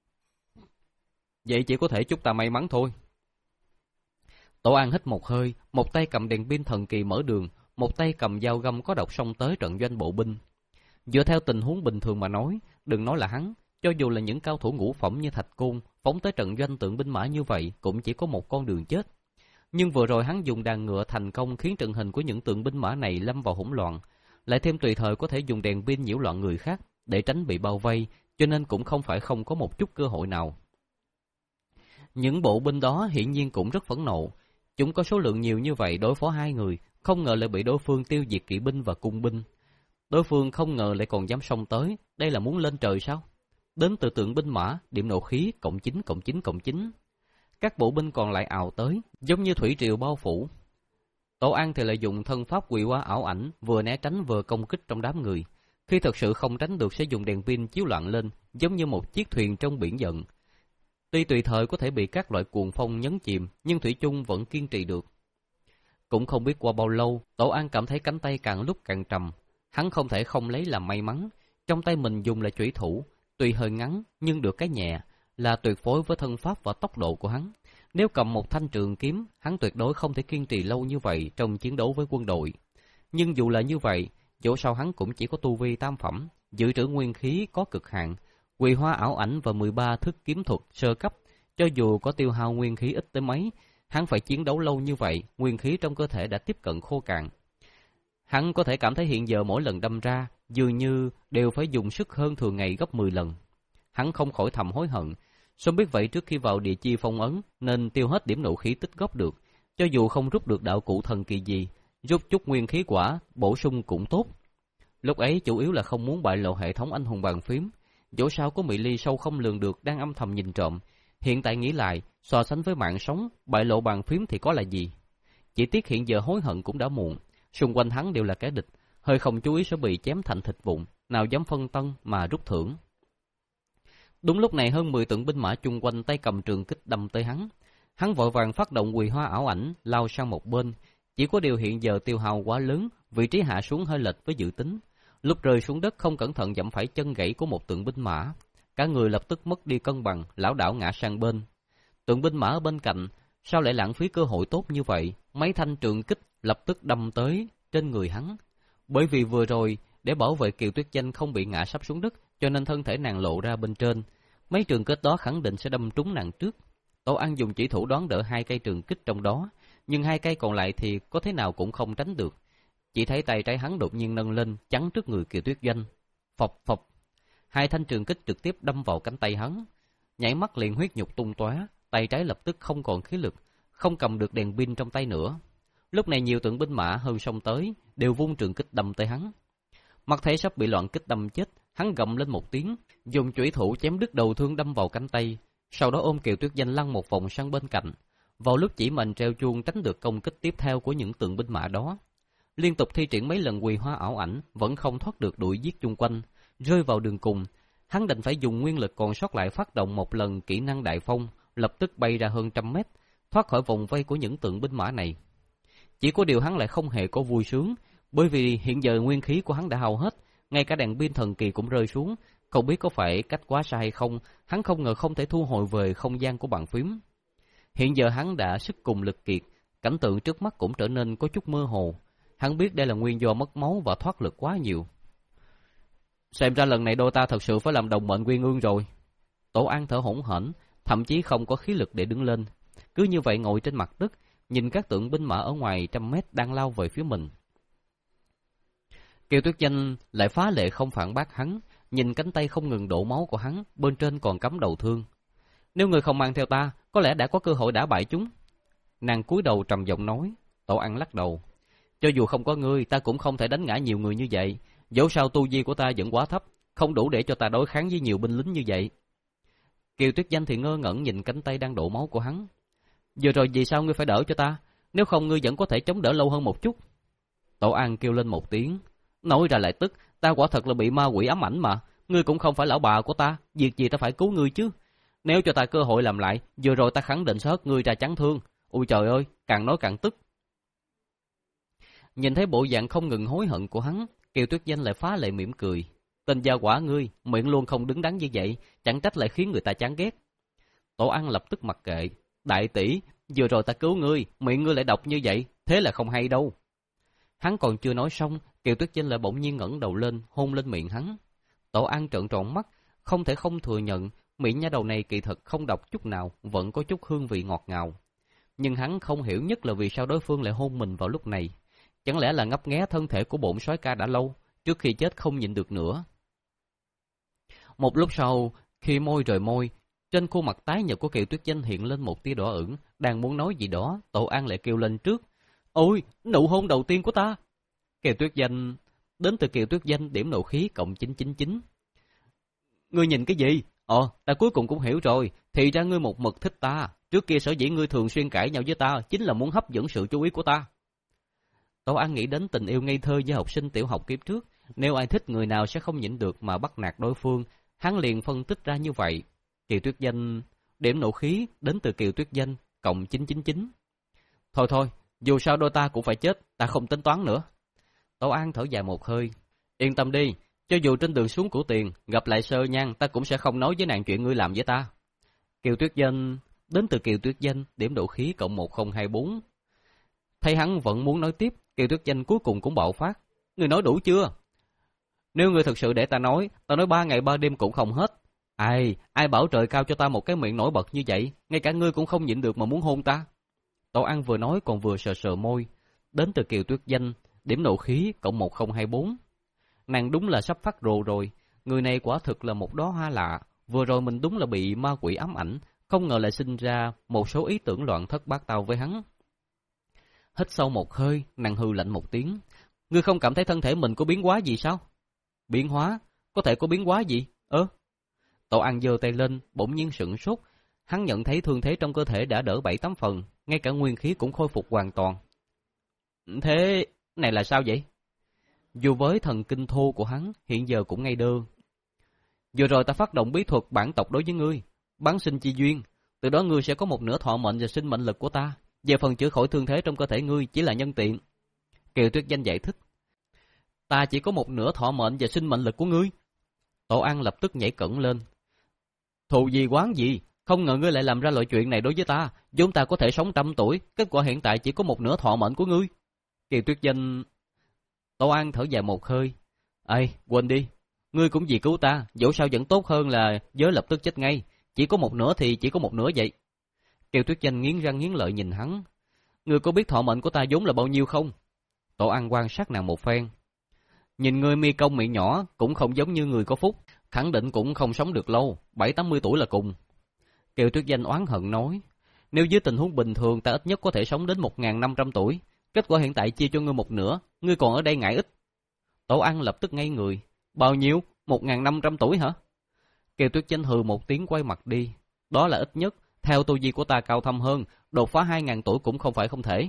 Vậy chỉ có thể chúc ta may mắn thôi. Tổ An hít một hơi, một tay cầm đèn pin thần kỳ mở đường, một tay cầm dao găm có độc xông tới trận doanh bộ binh. Dựa theo tình huống bình thường mà nói, đừng nói là hắn, cho dù là những cao thủ ngũ phẩm như Thạch Côn, phóng tới trận doanh tượng binh mã như vậy cũng chỉ có một con đường chết. Nhưng vừa rồi hắn dùng đàn ngựa thành công khiến trận hình của những tượng binh mã này lâm vào hỗn loạn, lại thêm tùy thời có thể dùng đèn pin nhiễu loạn người khác để tránh bị bao vây, cho nên cũng không phải không có một chút cơ hội nào. Những bộ binh đó hiển nhiên cũng rất phẫn nộ, chúng có số lượng nhiều như vậy đối phó hai người, không ngờ lại bị đối phương tiêu diệt kỵ binh và cung binh. Đối phương không ngờ lại còn dám xông tới, đây là muốn lên trời sao? Đến từ tượng binh mã, điểm nộ khí cộng chín cộng chín cộng chín. Các bộ binh còn lại ào tới, giống như thủy triều bao phủ. Tổ An thì lại dùng thân pháp quỳ hóa ảo ảnh, vừa né tránh vừa công kích trong đám người. Khi thật sự không tránh được sẽ dùng đèn pin chiếu loạn lên, giống như một chiếc thuyền trong biển giận. Tuy tùy thời có thể bị các loại cuồng phong nhấn chìm, nhưng thủy chung vẫn kiên trì được. Cũng không biết qua bao lâu, Tổ An cảm thấy cánh tay càng lúc càng trầm. Hắn không thể không lấy làm may mắn, trong tay mình dùng là chủy thủ, tuy hơi ngắn nhưng được cái nhẹ, là tuyệt phối với thân pháp và tốc độ của hắn. Nếu cầm một thanh trường kiếm, hắn tuyệt đối không thể kiên trì lâu như vậy trong chiến đấu với quân đội. Nhưng dù là như vậy, dẫu sao hắn cũng chỉ có tu vi tam phẩm, dự trữ nguyên khí có cực hạn, quỳ hóa ảo ảnh và mười ba thức kiếm thuật sơ cấp, cho dù có tiêu hao nguyên khí ít tới mấy, hắn phải chiến đấu lâu như vậy, nguyên khí trong cơ thể đã tiếp cận khô cạn. Hắn có thể cảm thấy hiện giờ mỗi lần đâm ra, dường như đều phải dùng sức hơn thường ngày gấp mười lần. Hắn không khỏi thầm hối hận, sớm biết vậy trước khi vào địa chi phong ấn nên tiêu hết điểm nộ khí tích góp được, cho dù không rút được đạo cụ thần kỳ gì, rút chút nguyên khí quả, bổ sung cũng tốt. Lúc ấy chủ yếu là không muốn bại lộ hệ thống anh hùng bàn phím, dẫu sao có Mỹ Ly sâu không lường được đang âm thầm nhìn trộm. Hiện tại nghĩ lại, so sánh với mạng sống, bại lộ bàn phím thì có là gì? Chỉ tiếc hiện giờ hối hận cũng đã muộn, xung quanh hắn đều là kẻ địch, hơi không chú ý sẽ bị chém thành thịt vụn, nào dám phân tân mà rút thưởng. Đúng lúc này hơn mười tượng binh mã chung quanh tay cầm trường kích đâm tới hắn. Hắn vội vàng phát động quỳ hóa ảo ảnh, lao sang một bên. Chỉ có điều hiện giờ tiêu hao quá lớn, vị trí hạ xuống hơi lệch với dự tính. Lúc rơi xuống đất không cẩn thận dẫm phải chân gãy của một tượng binh mã. Cả người lập tức mất đi cân bằng, lảo đảo ngã sang bên. Tượng binh mã ở bên cạnh, sao lại lãng phí cơ hội tốt như vậy? Mấy thanh trường kích lập tức đâm tới trên người hắn. Bởi vì vừa rồi, để bảo vệ Kiều Tuyết Danh không bị ngã sắp xuống đất, cho nên thân thể nàng lộ ra bên trên. Mấy trường kích đó khẳng định sẽ đâm trúng nàng trước. Tổ An dùng chỉ thủ đoán đỡ hai cây trường kích trong đó, nhưng hai cây còn lại thì có thế nào cũng không tránh được. Chỉ thấy tay trái hắn đột nhiên nâng lên, chắn trước người Kiều Tuyết Danh. Phập phập, hai thanh trường kích trực tiếp đâm vào cánh tay hắn. Nhảy mắt liền huyết nhục tung tóe, tay trái lập tức không còn khí lực, không cầm được đèn pin trong tay nữa. Lúc này nhiều tượng binh mã hơn xông tới, đều vung trường kích đâm tới hắn. Mắt thấy sắp bị loạn kích đâm chết, hắn gầm lên một tiếng, dùng chủy thủ chém đứt đầu thương đâm vào cánh tay, sau đó ôm Kiều Tuyết Danh lăn một vòng sang bên cạnh. Vào lúc chỉ mình treo chuông tránh được công kích tiếp theo của những tượng binh mã đó. Liên tục thi triển mấy lần quỳ hóa ảo ảnh, vẫn không thoát được đuổi giết chung quanh, rơi vào đường cùng. Hắn đành phải dùng nguyên lực còn sót lại phát động một lần kỹ năng đại phong, lập tức bay ra hơn trăm mét, thoát khỏi vòng vây của những tượng binh mã này. Chỉ có điều hắn lại không hề có vui sướng, bởi vì hiện giờ nguyên khí của hắn đã hao hết, ngay cả đèn pin thần kỳ cũng rơi xuống, không biết có phải cách quá xa hay không, hắn không ngờ không thể thu hồi về không gian của bàn phím. Hiện giờ hắn đã sức cùng lực kiệt, cảnh tượng trước mắt cũng trở nên có chút mơ hồ. Hắn biết đây là nguyên do mất máu và thoát lực quá nhiều. Xem ra lần này đôi ta thật sự phải làm đồng mệnh Nguyên Ương rồi. Tổ An thở hổn hển, thậm chí không có khí lực để đứng lên. Cứ như vậy ngồi trên mặt đất, nhìn các tượng binh mã ở ngoài trăm mét đang lao về phía mình. Kiều Tuyết Danh lại phá lệ không phản bác hắn, nhìn cánh tay không ngừng đổ máu của hắn, bên trên còn cắm đầu thương. Nếu người không mang theo ta, có lẽ đã có cơ hội đả bại chúng. Nàng cúi đầu trầm giọng nói. Tổ An lắc đầu. Cho dù không có ngươi, ta cũng không thể đánh ngã nhiều người như vậy. Dẫu sao tu vi của ta vẫn quá thấp, không đủ để cho ta đối kháng với nhiều binh lính như vậy. Kiều Tuyết Danh thì ngơ ngẩn nhìn cánh tay đang đổ máu của hắn. Giờ rồi vì sao ngươi phải đỡ cho ta? Nếu không ngươi vẫn có thể chống đỡ lâu hơn một chút. Tổ An kêu lên một tiếng. Nói ra lại tức, ta quả thật là bị ma quỷ ám ảnh mà. ngươi cũng không phải lão bà của ta, việc gì ta phải cứu ngươi chứ. Nếu cho ta cơ hội làm lại, vừa rồi ta khẳng định sẽ hất ngươi ra chắn thương. Ôi trời ơi, càng nói càng tức. Nhìn thấy bộ dạng không ngừng hối hận của hắn, Kiều Tuyết Danh lại phá lệ mỉm cười. Tên gia quả ngươi, miệng luôn không đứng đắn như vậy, chẳng trách lại khiến người ta chán ghét. Tổ ăn lập tức mặc kệ. Đại tỷ, vừa rồi ta cứu ngươi, miệng ngươi lại độc như vậy, thế là không hay đâu. Hắn còn chưa nói xong, Kiều Tuyết Danh lại bỗng nhiên ngẩng đầu lên, hôn lên miệng hắn. Tổ ăn trợn tròn mắt, không thể không thừa nhận, miệng nha đầu này kỳ thật không độc chút nào, vẫn có chút hương vị ngọt ngào. Nhưng hắn không hiểu nhất là vì sao đối phương lại hôn mình vào lúc này. Chẳng lẽ là ngấp nghé thân thể của bổn soái ca đã lâu, trước khi chết không nhịn được nữa. Một lúc sau, khi môi rời môi, trên khuôn mặt tái nhợt của Kiều Tuyết Danh hiện lên một tia đỏ ửng, đang muốn nói gì đó, Tổ An lại kêu lên trước. Ôi, nụ hôn đầu tiên của ta! Kiều Tuyết Danh, đến từ Kiều Tuyết Danh điểm nộ khí cộng chín chín chín. Ngươi nhìn cái gì? Ờ, ta cuối cùng cũng hiểu rồi, thì ra ngươi một mực thích ta, trước kia sở dĩ ngươi thường xuyên cãi nhau với ta, chính là muốn hấp dẫn sự chú ý của ta. Tổ An nghĩ đến tình yêu ngây thơ với học sinh tiểu học kiếp trước, nếu ai thích người nào sẽ không nhịn được mà bắt nạt đối phương, hắn liền phân tích ra như vậy. Kiều Tuyết Danh, điểm nộ khí đến từ Kiều Tuyết Danh, cộng chín chín chín. Thôi thôi, dù sao đôi ta cũng phải chết, ta không tính toán nữa. Tổ An thở dài một hơi. Yên tâm đi, cho dù trên đường xuống Cửu Tiền, gặp lại Sơ Nhan, ta cũng sẽ không nói với nàng chuyện ngươi làm với ta. Kiều Tuyết Danh, đến từ Kiều Tuyết Danh, điểm độ khí cộng một không hai bốn. Thấy hắn vẫn muốn nói tiếp, Kiều Tuyết Danh cuối cùng cũng bạo phát. Ngươi nói đủ chưa? Nếu ngươi thực sự để ta nói, ta nói ba ngày ba đêm cũng không hết. Ai, ai bảo trời cao cho ta một cái miệng nổi bật như vậy, ngay cả ngươi cũng không nhịn được mà muốn hôn ta. Tổ An vừa nói còn vừa sờ sờ môi. Đến từ Kiều Tuyết Danh, điểm nộ khí cộng một không hai bốn. Nàng đúng là sắp phát rồ rồi, người này quả thực là một đóa hoa lạ. Vừa rồi mình đúng là bị ma quỷ ám ảnh, không ngờ lại sinh ra một số ý tưởng loạn thất bát tao với hắn. Hít sâu một hơi, nàng hừ lạnh một tiếng. Ngươi không cảm thấy thân thể mình có biến hóa gì sao? Biến hóa? Có thể có biến hóa gì? Ơ? Tổ An giơ tay lên, bỗng nhiên sửng sốt. Hắn nhận thấy thương thế trong cơ thể đã đỡ bảy tám phần, ngay cả nguyên khí cũng khôi phục hoàn toàn. Thế này là sao vậy? Dù với thần kinh thô của hắn, hiện giờ cũng ngây đơ. Vừa rồi ta phát động bí thuật bản tộc đối với ngươi, bán sinh chi duyên, từ đó ngươi sẽ có một nửa thọ mệnh và sinh mệnh lực của ta. Về phần chữa khỏi thương thế trong cơ thể ngươi chỉ là nhân tiện. Kiều Tuyết Danh giải thích. Ta chỉ có một nửa thọ mệnh và sinh mệnh lực của ngươi. Tổ An lập tức nhảy cẫng lên. Thù gì quán gì, không ngờ ngươi lại làm ra loại chuyện này đối với ta. Vốn ta có thể sống trăm tuổi, kết quả hiện tại chỉ có một nửa thọ mệnh của ngươi. Kiều Tuyết Danh... Tổ An thở dài một hơi. Ê, quên đi, ngươi cũng vì cứu ta, dẫu sao vẫn tốt hơn là giới lập tức chết ngay. Chỉ có một nửa thì chỉ có một nửa vậy. Kiều Tuyết Danh nghiến răng nghiến lợi nhìn hắn. Ngươi có biết thọ mệnh của ta vốn là bao nhiêu không? Tổ An quan sát nàng một phen. Nhìn ngươi mi công miệng nhỏ, cũng không giống như người có phúc, khẳng định cũng không sống được lâu, bảy tám mươi tuổi là cùng. Kiều Tuyết Danh oán hận nói. Nếu dưới tình huống bình thường ta ít nhất có thể sống đến một nghìn năm trăm tuổi. Kết quả hiện tại chia cho ngươi một nửa, ngươi còn ở đây ngại ít. Tổ An lập tức ngây người. Bao nhiêu? một nghìn năm trăm tuổi hả? Kiều Tuyết Danh hừ một tiếng quay mặt đi. Đó là ít nhất, theo tu vi của ta cao thâm hơn, đột phá hai nghìn tuổi cũng không phải không thể.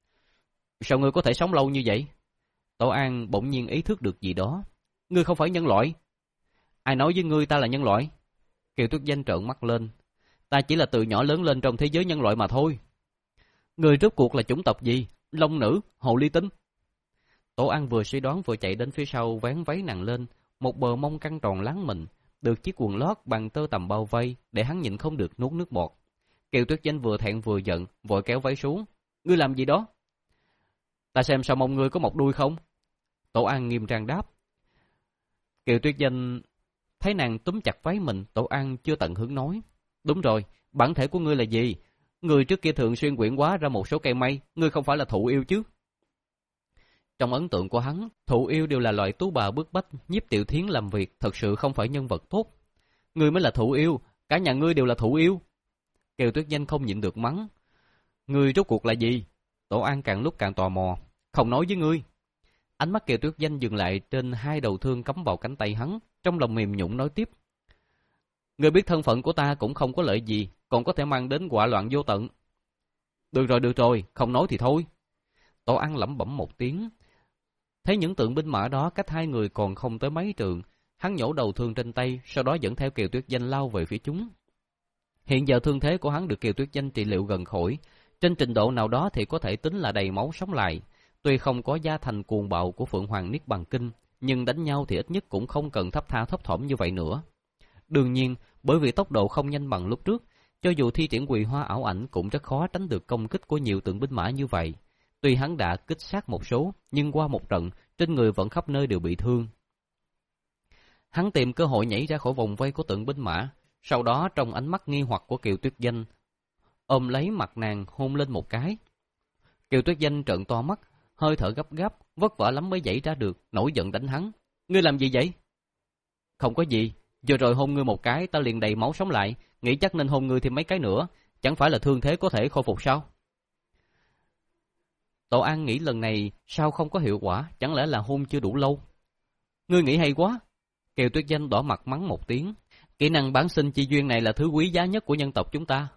Sao ngươi có thể sống lâu như vậy? Tổ An bỗng nhiên ý thức được gì đó. Ngươi không phải nhân loại. Ai nói với ngươi ta là nhân loại? Kiều Tuyết Danh trợn mắt lên. Ta chỉ là từ nhỏ lớn lên trong thế giới nhân loại mà thôi. Ngươi rốt cuộc là chủng tộc gì? Long nữ, hồ ly tinh? Tổ An vừa suy đoán vừa chạy đến phía sau vén váy nàng lên, một bờ mông căng tròn láng mình, được chiếc quần lót bằng tơ tằm bao vây, để hắn nhịn không được nuốt nước bọt. Kiều Tuyết Danh vừa thẹn vừa giận, vội kéo váy xuống. Ngươi làm gì đó? Ta xem sao mông ngươi có một đuôi không? Tổ An nghiêm trang đáp. Kiều Tuyết Danh thấy nàng túm chặt váy mình, Tổ An chưa tận hứng nói. Đúng rồi, bản thể của ngươi là gì? Ngươi trước kia thường xuyên quyển hóa ra một số cây mây, ngươi không phải là thụ yêu chứ? Trong ấn tượng của hắn, thụ yêu đều là loại tú bà bức bách, Nhiếp Tiểu Thiến làm việc, thật sự không phải nhân vật tốt. Ngươi mới là thụ yêu, cả nhà ngươi đều là thụ yêu. Kiều Tuyết Danh không nhịn được mắng. Ngươi rốt cuộc là gì? Tổ An càng lúc càng tò mò. Không nói với ngươi. Ánh mắt Kiều Tuyết Danh dừng lại trên hai đầu thương cắm vào cánh tay hắn, trong lòng mềm nhũn nói tiếp. Ngươi biết thân phận của ta cũng không có lợi gì, còn có thể mang đến họa loạn vô tận. Được rồi, được rồi, không nói thì thôi. Tổ An lẩm bẩm một tiếng. Thấy những tượng binh mã đó cách hai người còn không tới mấy trường, Hắn nhổ đầu thương trên tay, sau đó dẫn theo Kiều Tuyết Danh lao về phía chúng. Hiện giờ thương thế của hắn được Kiều Tuyết Danh trị liệu gần khỏi, trên trình độ nào đó thì có thể tính là đầy máu sống lại. Tuy không có gia thành cuồng bạo của Phượng Hoàng Niết Bàn Kinh, nhưng đánh nhau thì ít nhất cũng không cần thấp tha thấp thỏm như vậy nữa. Đương nhiên, bởi vì tốc độ không nhanh bằng lúc trước, cho dù thi triển Quỳ Hoa ảo ảnh cũng rất khó tránh được công kích của nhiều tượng binh mã như vậy. Tuy hắn đã kích sát một số, nhưng qua một trận, trên người vẫn khắp nơi đều bị thương. Hắn tìm cơ hội nhảy ra khỏi vòng vây của tượng binh mã, sau đó trong ánh mắt nghi hoặc của Kiều Tuyết Danh, ôm lấy mặt nàng hôn lên một cái. Kiều Tuyết Danh trợn to mắt, hơi thở gấp gáp, vất vả lắm mới dậy ra được, nổi giận đánh hắn. Ngươi làm gì vậy? Không có gì, vừa rồi hôn ngươi một cái, ta liền đầy máu sống lại, nghĩ chắc nên hôn ngươi thêm mấy cái nữa, chẳng phải là thương thế có thể khôi phục sao? Tổ An nghĩ lần này sao không có hiệu quả, chẳng lẽ là hôn chưa đủ lâu? Ngươi nghĩ hay quá. Kiều Tuyết Danh đỏ mặt mắng một tiếng. Kỹ năng bán sinh chi duyên này là thứ quý giá nhất của nhân tộc chúng ta.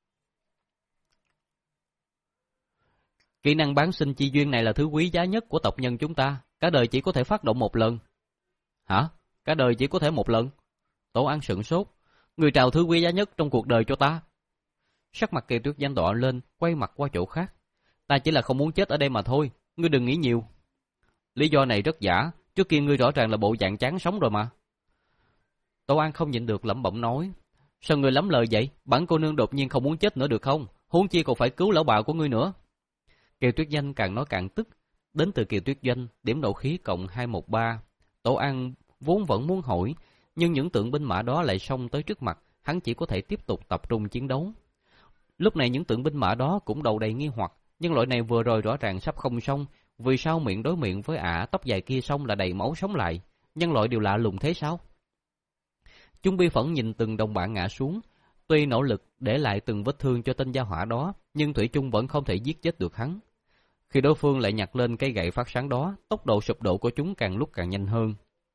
Kỹ năng bán sinh chi duyên này là thứ quý giá nhất của tộc nhân chúng ta, cả đời chỉ có thể phát động một lần. Hả? Cả đời chỉ có thể một lần? Tổ An sửng sốt. Người trao thứ quý giá nhất trong cuộc đời cho ta. Sắc mặt Kiều Tuyết Danh đỏ lên, quay mặt qua chỗ khác. Ta chỉ là không muốn chết ở đây mà thôi, ngươi đừng nghĩ nhiều. Lý do này rất giả, trước kia ngươi rõ ràng là bộ dạng chán sống rồi mà. Tổ An không nhịn được lẩm bẩm nói. Sao ngươi lắm lời vậy? Bản cô nương đột nhiên không muốn chết nữa được không? Huống chi còn phải cứu lão bà của ngươi nữa. Kiều Tuyết Danh càng nói càng tức. Đến từ Kiều Tuyết Danh, điểm nộ khí cộng hai một ba. Tổ An vốn vẫn muốn hỏi, nhưng những tượng binh mã đó lại xông tới trước mặt, hắn chỉ có thể tiếp tục tập trung chiến đấu. Lúc này những tượng binh mã đó cũng đầu đầy nghi hoặc, nhưng loại này vừa rồi rõ ràng sắp không xong, vì sao miệng đối miệng với ả tóc dài kia xong là đầy máu sống lại, nhân loại đều lạ lùng thế sao? Chúng bi phẫn nhìn từng đồng bạn ngã xuống, tuy nỗ lực để lại từng vết thương cho tên gia hỏa đó, nhưng thủy chung vẫn không thể giết chết được hắn. Khi đối phương lại nhặt lên cây gậy phát sáng đó, tốc độ sụp đổ của chúng càng lúc càng nhanh hơn.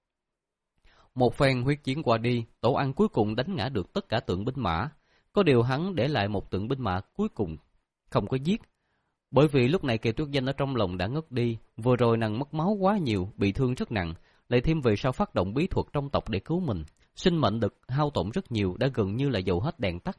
Một phen huyết chiến qua đi, Tổ An cuối cùng đánh ngã được tất cả tượng binh mã. Có điều hắn để lại một tượng binh mã cuối cùng, không có giết. Bởi vì lúc này Kiều Tuyết Danh ở trong lòng đã ngất đi, vừa rồi nàng mất máu quá nhiều, bị thương rất nặng, lại thêm về sau phát động bí thuật trong tộc để cứu mình. Sinh mệnh được hao tổn rất nhiều, đã gần như là dầu hết đèn tắt.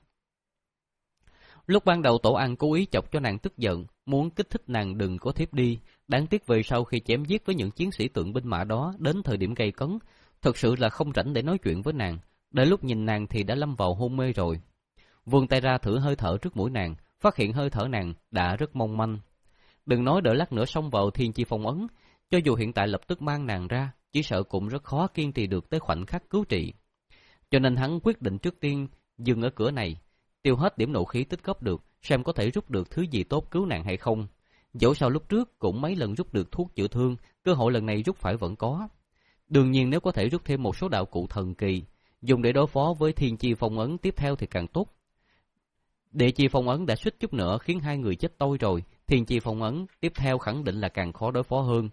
Lúc ban đầu Tổ An cố ý chọc cho nàng tức giận, muốn kích thích nàng đừng có thiếp đi. Đáng tiếc về sau khi chém giết với những chiến sĩ tượng binh mã đó, đến thời điểm gay cấn, thực sự là không rảnh để nói chuyện với nàng. Đến lúc nhìn nàng thì đã lâm vào hôn mê rồi. Vươn tay ra thử hơi thở trước mũi nàng, phát hiện hơi thở nàng đã rất mong manh. Đừng nói đợi lát nữa xông vào thiên chi phong ấn, cho dù hiện tại lập tức mang nàng ra, chỉ sợ cũng rất khó kiên trì được tới khoảnh khắc cứu trị. Cho nên hắn quyết định trước tiên dừng ở cửa này, tiêu hết điểm nộ khí tích góp được, xem có thể rút được thứ gì tốt cứu nàng hay không. Dẫu sao lúc trước cũng mấy lần rút được thuốc chữa thương, cơ hội lần này rút phải vẫn có. Đương nhiên nếu có thể rút thêm một số đạo cụ thần kỳ, dùng để đối phó với thiên chi phong ấn tiếp theo thì càng tốt. Địa chi phong ấn đã suýt chút nữa khiến hai người chết tôi rồi, thiên chi phong ấn tiếp theo khẳng định là càng khó đối phó hơn.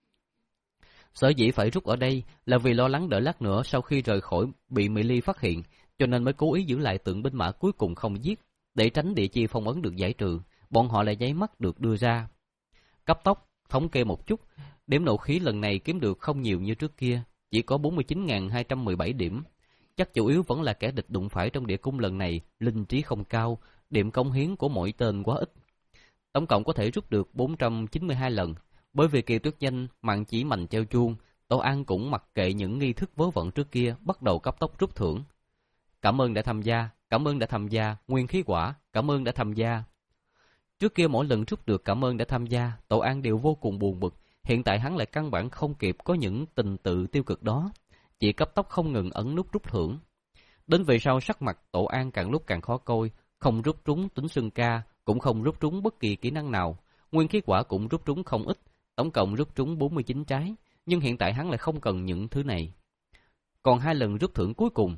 Sở dĩ phải rút ở đây là vì lo lắng đợi lát nữa sau khi rời khỏi bị Mỹ Ly phát hiện, cho nên mới cố ý giữ lại tượng binh mã cuối cùng không giết, để tránh địa chi phong ấn được giải trừ, bọn họ lại nháy mắt được đưa ra. Cấp tốc, thống kê một chút, điểm nộ khí lần này kiếm được không nhiều như trước kia, chỉ có bốn mươi chín nghìn hai trăm mười bảy điểm. Chắc chủ yếu vẫn là kẻ địch đụng phải trong địa cung lần này, linh trí không cao, điểm công hiến của mỗi tên quá ít. Tổng cộng có thể rút được bốn trăm chín mươi hai lần, bởi vì Kiều Tuyết Danh mặn chỉ mành treo chuông, Tổ An cũng mặc kệ những nghi thức vớ vẩn trước kia, bắt đầu cấp tốc rút thưởng. Cảm ơn đã tham gia, cảm ơn đã tham gia, nguyên khí quả, cảm ơn đã tham gia. Trước kia mỗi lần rút được cảm ơn đã tham gia, Tổ An đều vô cùng buồn bực, hiện tại hắn lại căn bản không kịp có những tình tự tiêu cực đó, chỉ cấp tốc không ngừng ấn nút rút thưởng. Đến về sau sắc mặt Tổ An càng lúc càng khó coi, không rút trúng tính xương ca, cũng không rút trúng bất kỳ kỹ năng nào, nguyên khí quả cũng rút trúng không ít, tổng cộng rút trúng bốn mươi chín trái, nhưng hiện tại hắn lại không cần những thứ này. Còn hai lần rút thưởng cuối cùng.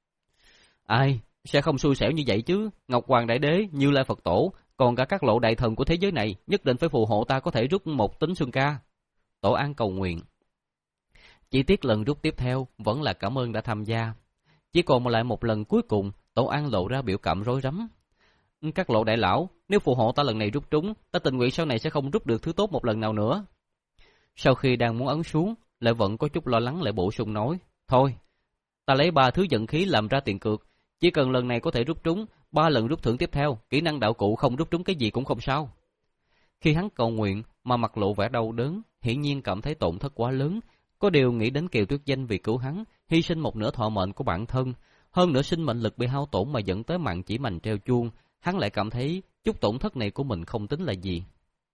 Ai, sẽ không xui xẻo như vậy chứ, Ngọc Hoàng Đại Đế, Như Lai Phật Tổ, còn cả các lộ đại thần của thế giới này, nhất định phải phù hộ ta có thể rút một tính xương ca. Tổ An cầu nguyện. Chỉ tiếc lần rút tiếp theo vẫn là cảm ơn đã tham gia. Chỉ còn lại một lần cuối cùng, Tổ An lộ ra biểu cảm rối rắm. Các lộ đại lão, nếu phù hộ ta lần này rút trúng, ta tình nguyện sau này sẽ không rút được thứ tốt một lần nào nữa. Sau khi đang muốn ấn xuống, lại vẫn có chút lo lắng lại bổ sung nói, Thôi, ta lấy ba thứ dẫn khí làm ra tiền cược, chỉ cần lần này có thể rút trúng, ba lần rút thưởng tiếp theo, kỹ năng đạo cụ không rút trúng cái gì cũng không sao. Khi hắn cầu nguyện mà mặt lộ vẻ đau đớn, hiển nhiên cảm thấy tổn thất quá lớn, có điều nghĩ đến Kiều Tuyết Danh vì cứu hắn, hy sinh một nửa thọ mệnh của bản thân, hơn nữa sinh mệnh lực bị hao tổn mà dẫn tới mạng chỉ mành treo chuông, hắn lại cảm thấy chút tổn thất này của mình không tính là gì.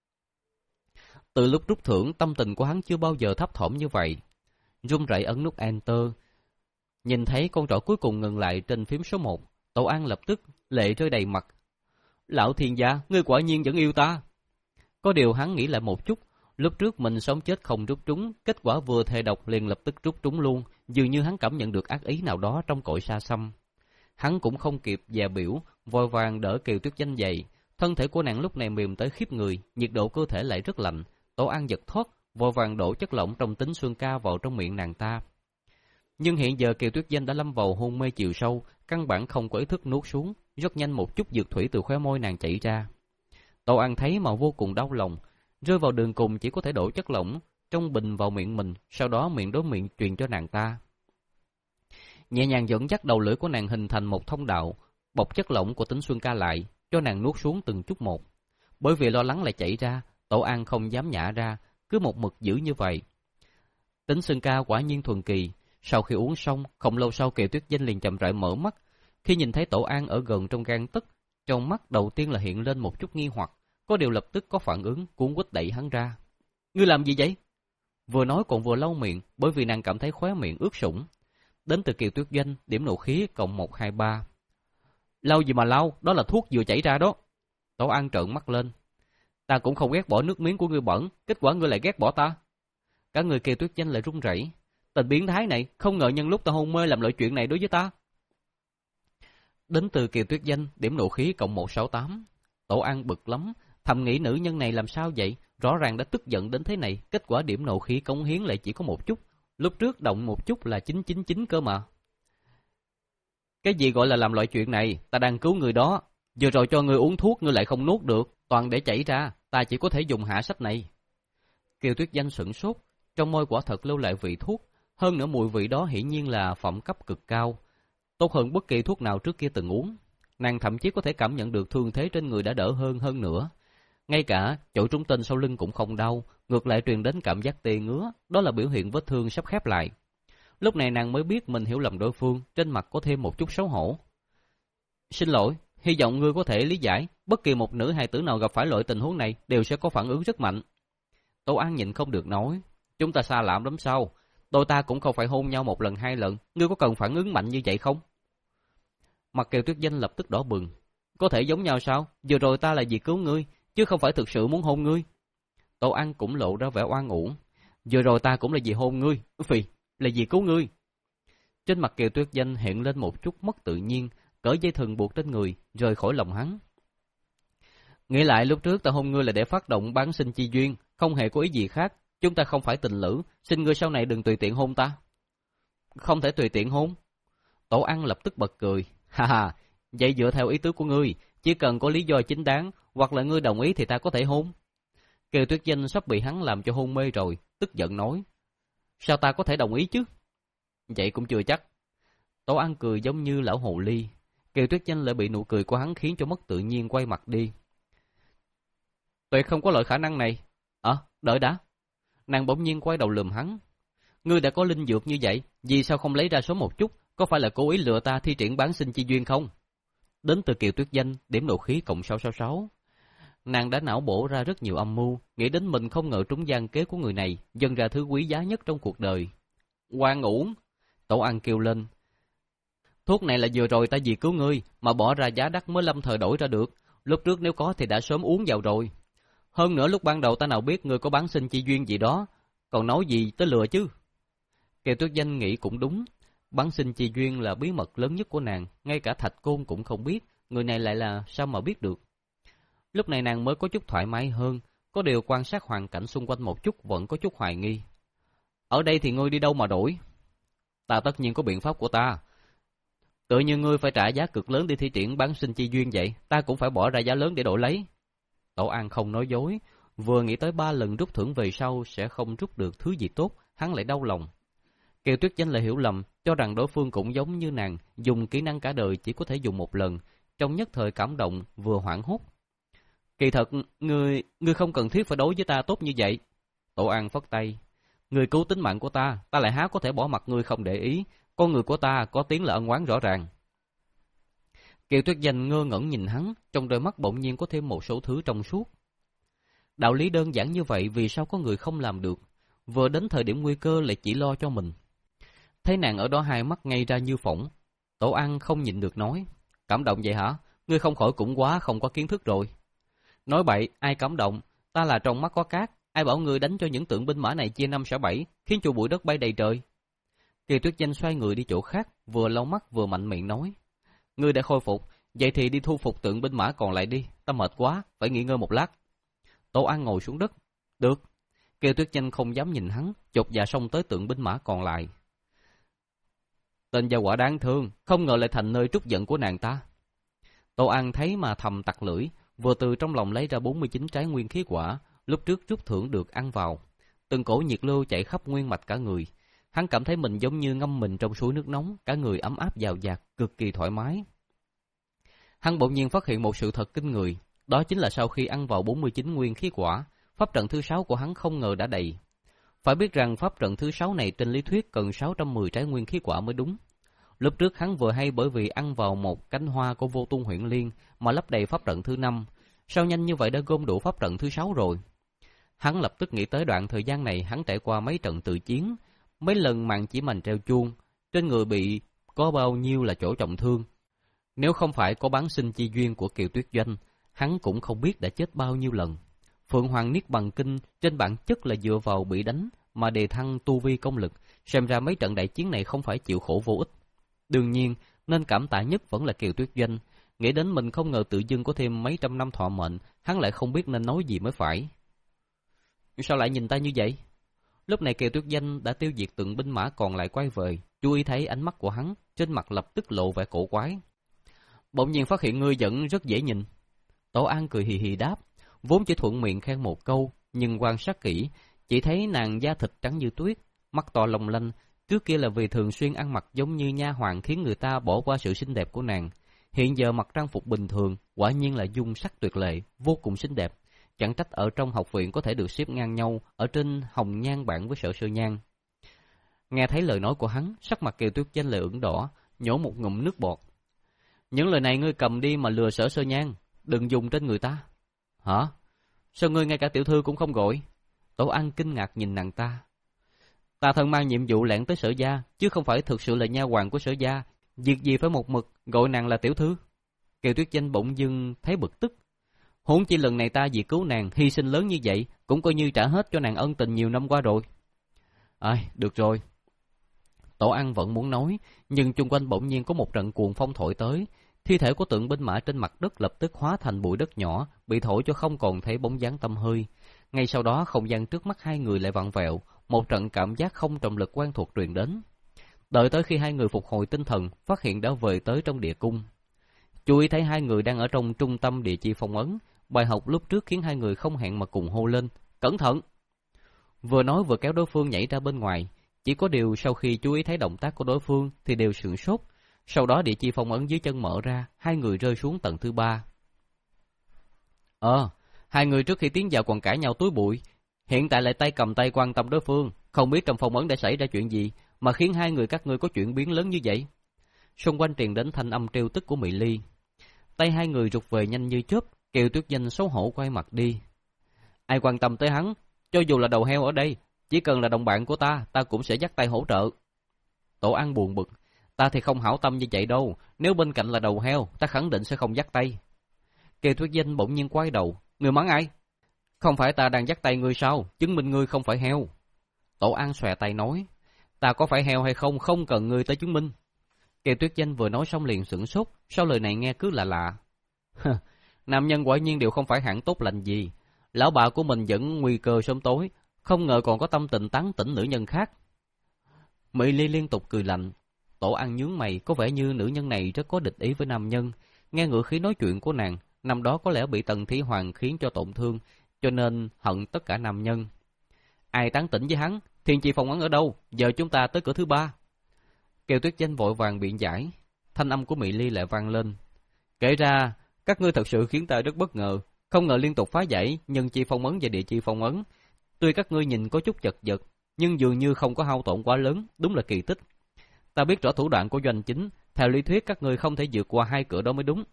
Từ lúc rút thưởng, tâm tình của hắn chưa bao giờ thấp thỏm như vậy. Run rẩy ấn nút Enter, nhìn thấy con trỏ cuối cùng ngừng lại trên phím số một, Tổ An lập tức lệ rơi đầy mặt. Lão thiên gia, ngươi quả nhiên vẫn yêu ta. Có điều hắn nghĩ lại một chút, lúc trước mình sống chết không rút trúng, kết quả vừa thề độc liền lập tức rút trúng luôn, dường như hắn cảm nhận được ác ý nào đó trong cõi xa xăm. Hắn cũng không kịp dè biểu, vội vàng đỡ Kiều Tuyết Danh dậy, thân thể của nàng lúc này mềm tới khiếp người, nhiệt độ cơ thể lại rất lạnh. Tổ An giật thoát, vội vàng đổ chất lỏng trong tính xuân ca vào trong miệng nàng ta. Nhưng hiện giờ Kiều Tuyết Danh đã lâm vào hôn mê chiều sâu, căn bản không có ý thức nuốt xuống, rất nhanh một chút dược thủy từ khóe môi nàng chảy ra. Tổ An thấy mà vô cùng đau lòng, rơi vào đường cùng chỉ có thể đổ chất lỏng trong bình vào miệng mình, sau đó miệng đối miệng truyền cho nàng ta. Nhẹ nhàng dẫn dắt đầu lưỡi của nàng hình thành một thông đạo, bọc chất lỏng của tính xuân ca lại, cho nàng nuốt xuống từng chút một. Bởi vì lo lắng lại chảy ra, Tổ An không dám nhả ra, cứ một mực giữ như vậy. Tính xuân ca quả nhiên thuần kỳ. Sau khi uống xong, không lâu sau Kiều Tuyết Danh liền chậm rãi mở mắt. Khi nhìn thấy Tổ An ở gần trong gang tấc, trong mắt đầu tiên là hiện lên một chút nghi hoặc, có điều lập tức có phản ứng, cuốn quýt đẩy hắn ra. Ngươi làm gì vậy? Vừa nói còn vừa lau miệng, bởi vì nàng cảm thấy khóe miệng ướt sũng. Đến từ Kiều Tuyết Danh, điểm nộ khí cộng một hai ba. Lau gì mà lau, đó là thuốc vừa chảy ra đó. Tổ An trợn mắt lên. Ta cũng không ghét bỏ nước miếng của ngươi bẩn, kết quả ngươi lại ghét bỏ ta. Cả người Kiều Tuyết Danh lại run rẩy. Tình biến thái này, không ngờ nhân lúc ta hôn mê làm loại chuyện này đối với ta. Đến từ Kiều Tuyết Danh, điểm nộ khí cộng một sáu tám. Tổ An bực lắm, thầm nghĩ nữ nhân này làm sao vậy, rõ ràng đã tức giận đến thế này, kết quả điểm nộ khí cống hiến lại chỉ có một chút, lúc trước động một chút là chín chín chín cơ mà. Cái gì gọi là làm loại chuyện này, ta đang cứu người đó, vừa rồi cho ngươi uống thuốc ngươi lại không nuốt được, toàn để chảy ra, ta chỉ có thể dùng hạ sách này. Kiều Tuyết Danh sửng sốt, trong môi quả thật lưu lại vị thuốc, hơn nữa mùi vị đó hiển nhiên là phẩm cấp cực cao, tốt hơn bất kỳ thuốc nào trước kia từng uống. Nàng thậm chí có thể cảm nhận được thương thế trên người đã đỡ hơn hơn nữa. Ngay cả chỗ trúng tên sau lưng cũng không đau, ngược lại truyền đến cảm giác tê ngứa, đó là biểu hiện vết thương sắp khép lại. Lúc này nàng mới biết mình hiểu lầm đối phương, trên mặt có thêm một chút xấu hổ. Xin lỗi, hy vọng ngươi có thể lý giải, bất kỳ một nữ hài tử nào gặp phải loại tình huống này đều sẽ có phản ứng rất mạnh. Tổ An nhịn không được nói, chúng ta xa lạ lắm sao? Đôi ta cũng không phải hôn nhau một lần hai lần, ngươi có cần phản ứng mạnh như vậy không? Mặt Kiều Tuyết Danh lập tức đỏ bừng. Có thể giống nhau sao? Vừa rồi ta là vì cứu ngươi, chứ không phải thực sự muốn hôn ngươi. Tổ An cũng lộ ra vẻ oan uổng. Vừa rồi ta cũng là vì hôn ngươi, phì, là vì cứu ngươi. Trên mặt Kiều Tuyết Danh hiện lên một chút mất tự nhiên, cởi dây thừng buộc trên người, rời khỏi lòng hắn. Nghĩ lại lúc trước ta hôn ngươi là để phát động bán sinh chi duyên, không hề có ý gì khác. Chúng ta không phải tình lữ, xin ngươi sau này đừng tùy tiện hôn ta. Không thể tùy tiện hôn. Tổ An lập tức bật cười. Ha ha, vậy dựa theo ý tứ của ngươi, chỉ cần có lý do chính đáng, hoặc là ngươi đồng ý thì ta có thể hôn. Kiều Tuyết Danh sắp bị hắn làm cho hôn mê rồi, tức giận nói. Sao ta có thể đồng ý chứ? Vậy cũng chưa chắc. Tổ An cười giống như lão hồ ly. Kiều Tuyết Danh lại bị nụ cười của hắn khiến cho mất tự nhiên quay mặt đi. Tuyệt không có loại khả năng này. Ờ, à, đợi đã. Nàng bỗng nhiên quay đầu lườm hắn. Ngươi đã có linh dược như vậy, vì sao không lấy ra số một chút, có phải là cố ý lừa ta thi triển bán sinh chi duyên không? Đến từ Kiều Tuyết Danh, điểm nộ khí cộng sáu sáu sáu. Nàng đã não bổ ra rất nhiều âm mưu, nghĩ đến mình không ngờ trúng gian kế của người này, dâng ra thứ quý giá nhất trong cuộc đời. Oan uổng! Tổ An kêu lên. Thuốc này là vừa rồi ta vì cứu ngươi, mà bỏ ra giá đắt mới lâm thời đổi ra được, lúc trước nếu có thì đã sớm uống vào rồi. Hơn nữa lúc ban đầu ta nào biết ngươi có bán sinh chi duyên gì đó, còn nói gì tới lừa chứ. Kiều Tuyết Danh nghĩ cũng đúng, bán sinh chi duyên là bí mật lớn nhất của nàng, ngay cả Thạch Côn cũng không biết, người này lại là sao mà biết được. Lúc này nàng mới có chút thoải mái hơn, có điều quan sát hoàn cảnh xung quanh một chút vẫn có chút hoài nghi. Ở đây thì ngươi đi đâu mà đổi? Ta tất nhiên có biện pháp của ta. Tự như ngươi phải trả giá cực lớn để thi triển bán sinh chi duyên vậy, ta cũng phải bỏ ra giá lớn để đổi lấy. Tổ An không nói dối, vừa nghĩ tới ba lần rút thưởng về sau sẽ không rút được thứ gì tốt, hắn lại đau lòng. Kiều Tuyết Danh lại hiểu lầm, cho rằng đối phương cũng giống như nàng, dùng kỹ năng cả đời chỉ có thể dùng một lần, trong nhất thời cảm động vừa hoảng hốt. Kỳ thật, ngươi, ngươi không cần thiết phải đối với ta tốt như vậy. Tổ An phất tay. Ngươi cứu tính mạng của ta, ta lại há có thể bỏ mặt ngươi không để ý. Con người của ta có tiếng là ân oán rõ ràng. Kiều Tuyết Danh ngơ ngẩn nhìn hắn, trong đôi mắt bỗng nhiên có thêm một số thứ trong suốt. Đạo lý đơn giản như vậy vì sao có người không làm được, vừa đến thời điểm nguy cơ lại chỉ lo cho mình. Thấy nàng ở đó hai mắt ngay ra như phỏng, Tổ An không nhịn được nói, cảm động vậy hả? Ngươi không khỏi cũng quá không có kiến thức rồi. Nói bậy, ai cảm động, ta là trong mắt có cát, ai bảo ngươi đánh cho những tượng binh mã này chia năm xẻ bảy, khiến cho bụi đất bay đầy trời. Kiều Tuyết Danh xoay người đi chỗ khác, vừa lau mắt vừa mạnh miệng nói, ngươi đã khôi phục, vậy thì đi thu phục tượng binh mã còn lại đi, ta mệt quá, phải nghỉ ngơi một lát. Tổ An ngồi xuống đất, được. Kiều Tuyết Danh không dám nhìn hắn, chột dạ xông tới tượng binh mã còn lại. Tên gia quả đáng thương, không ngờ lại thành nơi trút giận của nàng ta. Tổ An thấy mà thầm tặc lưỡi, vừa từ trong lòng lấy ra bốn mươi chín trái nguyên khí quả, lúc trước rút thưởng được ăn vào. Từng cổ nhiệt lưu chạy khắp nguyên mạch cả người. Hắn cảm thấy mình giống như ngâm mình trong suối nước nóng, cả người ấm áp dào dạt, cực kỳ thoải mái. Hắn bỗng nhiên phát hiện một sự thật kinh người, đó chính là sau khi ăn vào bốn mươi chín nguyên khí quả, pháp trận thứ sáu của hắn không ngờ đã đầy. Phải biết rằng pháp trận thứ sáu này trên lý thuyết cần sáu trăm mười trái nguyên khí quả mới đúng. Lúc trước hắn vừa hay bởi vì ăn vào một cánh hoa của Vô Tung Huyễn Liên mà lấp đầy pháp trận thứ năm, sao nhanh như vậy đã gom đủ pháp trận thứ sáu rồi. Hắn lập tức nghĩ tới đoạn thời gian này hắn trải qua mấy trận tự chiến, mấy lần mạng chỉ mành treo chuông, trên người bị có bao nhiêu là chỗ trọng thương. Nếu không phải có bán sinh chi duyên của Kiều Tuyết Doanh, hắn cũng không biết đã chết bao nhiêu lần. Phượng Hoàng Niết Bàn Kinh trên bản chất là dựa vào bị đánh mà đề thăng tu vi công lực, xem ra mấy trận đại chiến này không phải chịu khổ vô ích. Đương nhiên, nên cảm tạ nhất vẫn là Kiều Tuyết Doanh, nghĩ đến mình không ngờ tự dưng có thêm mấy trăm năm thọ mệnh, hắn lại không biết nên nói gì mới phải. Sao lại nhìn ta như vậy? Lúc này Kiều Tuyết Doanh đã tiêu diệt tượng binh mã còn lại quay về, chú ý thấy ánh mắt của hắn, trên mặt lập tức lộ vẻ cổ quái. Bỗng nhiên phát hiện ngươi vẫn rất dễ nhìn. Tổ An cười hì hì đáp, vốn chỉ thuận miệng khen một câu, nhưng quan sát kỹ, chỉ thấy nàng da thịt trắng như tuyết, mắt to long lanh. Trước kia là vì thường xuyên ăn mặc giống như nha hoàn khiến người ta bỏ qua sự xinh đẹp của nàng. Hiện giờ mặc trang phục bình thường, quả nhiên là dung sắc tuyệt lệ, vô cùng xinh đẹp. Chẳng trách ở trong học viện có thể được xếp ngang nhau, ở trên hồng nhan bảng với Sở Sơ Nhan. Nghe thấy lời nói của hắn, sắc mặt Kiều Tuyết Danh lại ửng đỏ, nhổ một ngụm nước bọt. Những lời này ngươi cầm đi mà lừa Sở Sơ Nhan, đừng dùng trên người ta. Hả? Sao ngươi ngay cả tiểu thư cũng không gọi? Tổ An kinh ngạc nhìn nàng ta. Ta thân mang nhiệm vụ lẻn tới Sở gia, chứ không phải thực sự là nha hoàn của Sở gia, việc gì phải một mực gọi nàng là tiểu thư. Kiều Tuyết Danh bỗng dưng thấy bực tức. Huống chi lần này ta vì cứu nàng hy sinh lớn như vậy, cũng coi như trả hết cho nàng ân tình nhiều năm qua rồi. Ai, được rồi. Tổ An vẫn muốn nói, nhưng chung quanh bỗng nhiên có một trận cuồng phong thổi tới, thi thể của tượng binh mã trên mặt đất lập tức hóa thành bụi đất nhỏ, bị thổi cho không còn thấy bóng dáng tăm hơi. Ngay sau đó không gian trước mắt hai người lại vặn vẹo, một trận cảm giác không trọng lực quen thuộc truyền đến. Đợi tới khi hai người phục hồi tinh thần, phát hiện đã về tới trong địa cung. Chú ý thấy hai người đang ở trong trung tâm địa chi phong ấn, bài học lúc trước khiến hai người không hẹn mà cùng hô lên, cẩn thận! Vừa nói vừa kéo đối phương nhảy ra bên ngoài, chỉ có điều sau khi chú ý thấy động tác của đối phương thì đều sửng sốt, sau đó địa chi phong ấn dưới chân mở ra, hai người rơi xuống tầng thứ ba. Ờ, hai người trước khi tiến vào còn cãi nhau túi bụi, hiện tại lại tay cầm tay quan tâm đối phương, không biết trong phong ấn đã xảy ra chuyện gì mà khiến hai người các ngươi có chuyện biến lớn như vậy. Xung quanh truyền đến thanh âm trêu tức của Mỹ Ly. Tay hai người rụt về nhanh như chớp, Kiều Tuyết Danh xấu hổ quay mặt đi. Ai quan tâm tới hắn, cho dù là đầu heo ở đây, chỉ cần là đồng bạn của ta, ta cũng sẽ dắt tay hỗ trợ. Tổ An buồn bực, ta thì không hảo tâm như vậy đâu, nếu bên cạnh là đầu heo, ta khẳng định sẽ không dắt tay. Kiều Tuyết Danh bỗng nhiên quay đầu, người mắng ai? Không phải ta đang dắt tay ngươi sao, chứng minh ngươi không phải heo. Tổ An xòe tay nói, ta có phải heo hay không, không cần ngươi tới chứng minh. Kiều Tuyết Danh vừa nói xong liền sửng sốt, sau lời này nghe cứ lạ lạ. Nam nhân quả nhiên đều không phải hạng tốt lành gì, lão bà của mình vẫn nguy cơ sớm tối, không ngờ còn có tâm tình tán tỉnh nữ nhân khác. Mỹ Ly liên tục cười lạnh. Tổ An nhướng mày, có vẻ như nữ nhân này rất có địch ý với nam nhân. Nghe ngữ khí nói chuyện của nàng, năm đó có lẽ bị Tần Thí Hoàng khiến cho tổn thương, cho nên hận tất cả nam nhân. Ai tán tỉnh với hắn, Thiên chi phong ấn ở đâu? Giờ chúng ta tới cửa thứ ba. Kiều Tuyết Danh vội vàng biện giải. Thanh âm của Mỹ Ly lại vang lên. Kể ra, các ngươi thật sự khiến ta rất bất ngờ. Không ngờ liên tục phá giải nhân chi phong ấn và địa chi phong ấn. Tuy các ngươi nhìn có chút chật vật, nhưng dường như không có hao tổn quá lớn, đúng là kỳ tích. Ta biết rõ thủ đoạn của Doanh Chính, theo lý thuyết các ngươi không thể vượt qua hai cửa đó mới đúng.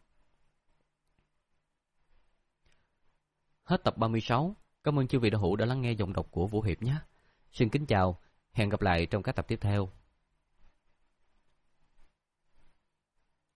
Hết tập ba mươi sáu. Cảm ơn chư vị đạo hữu đã lắng nghe giọng đọc của Vũ Hiệp nhé. Xin kính chào, hẹn gặp lại trong các tập tiếp theo.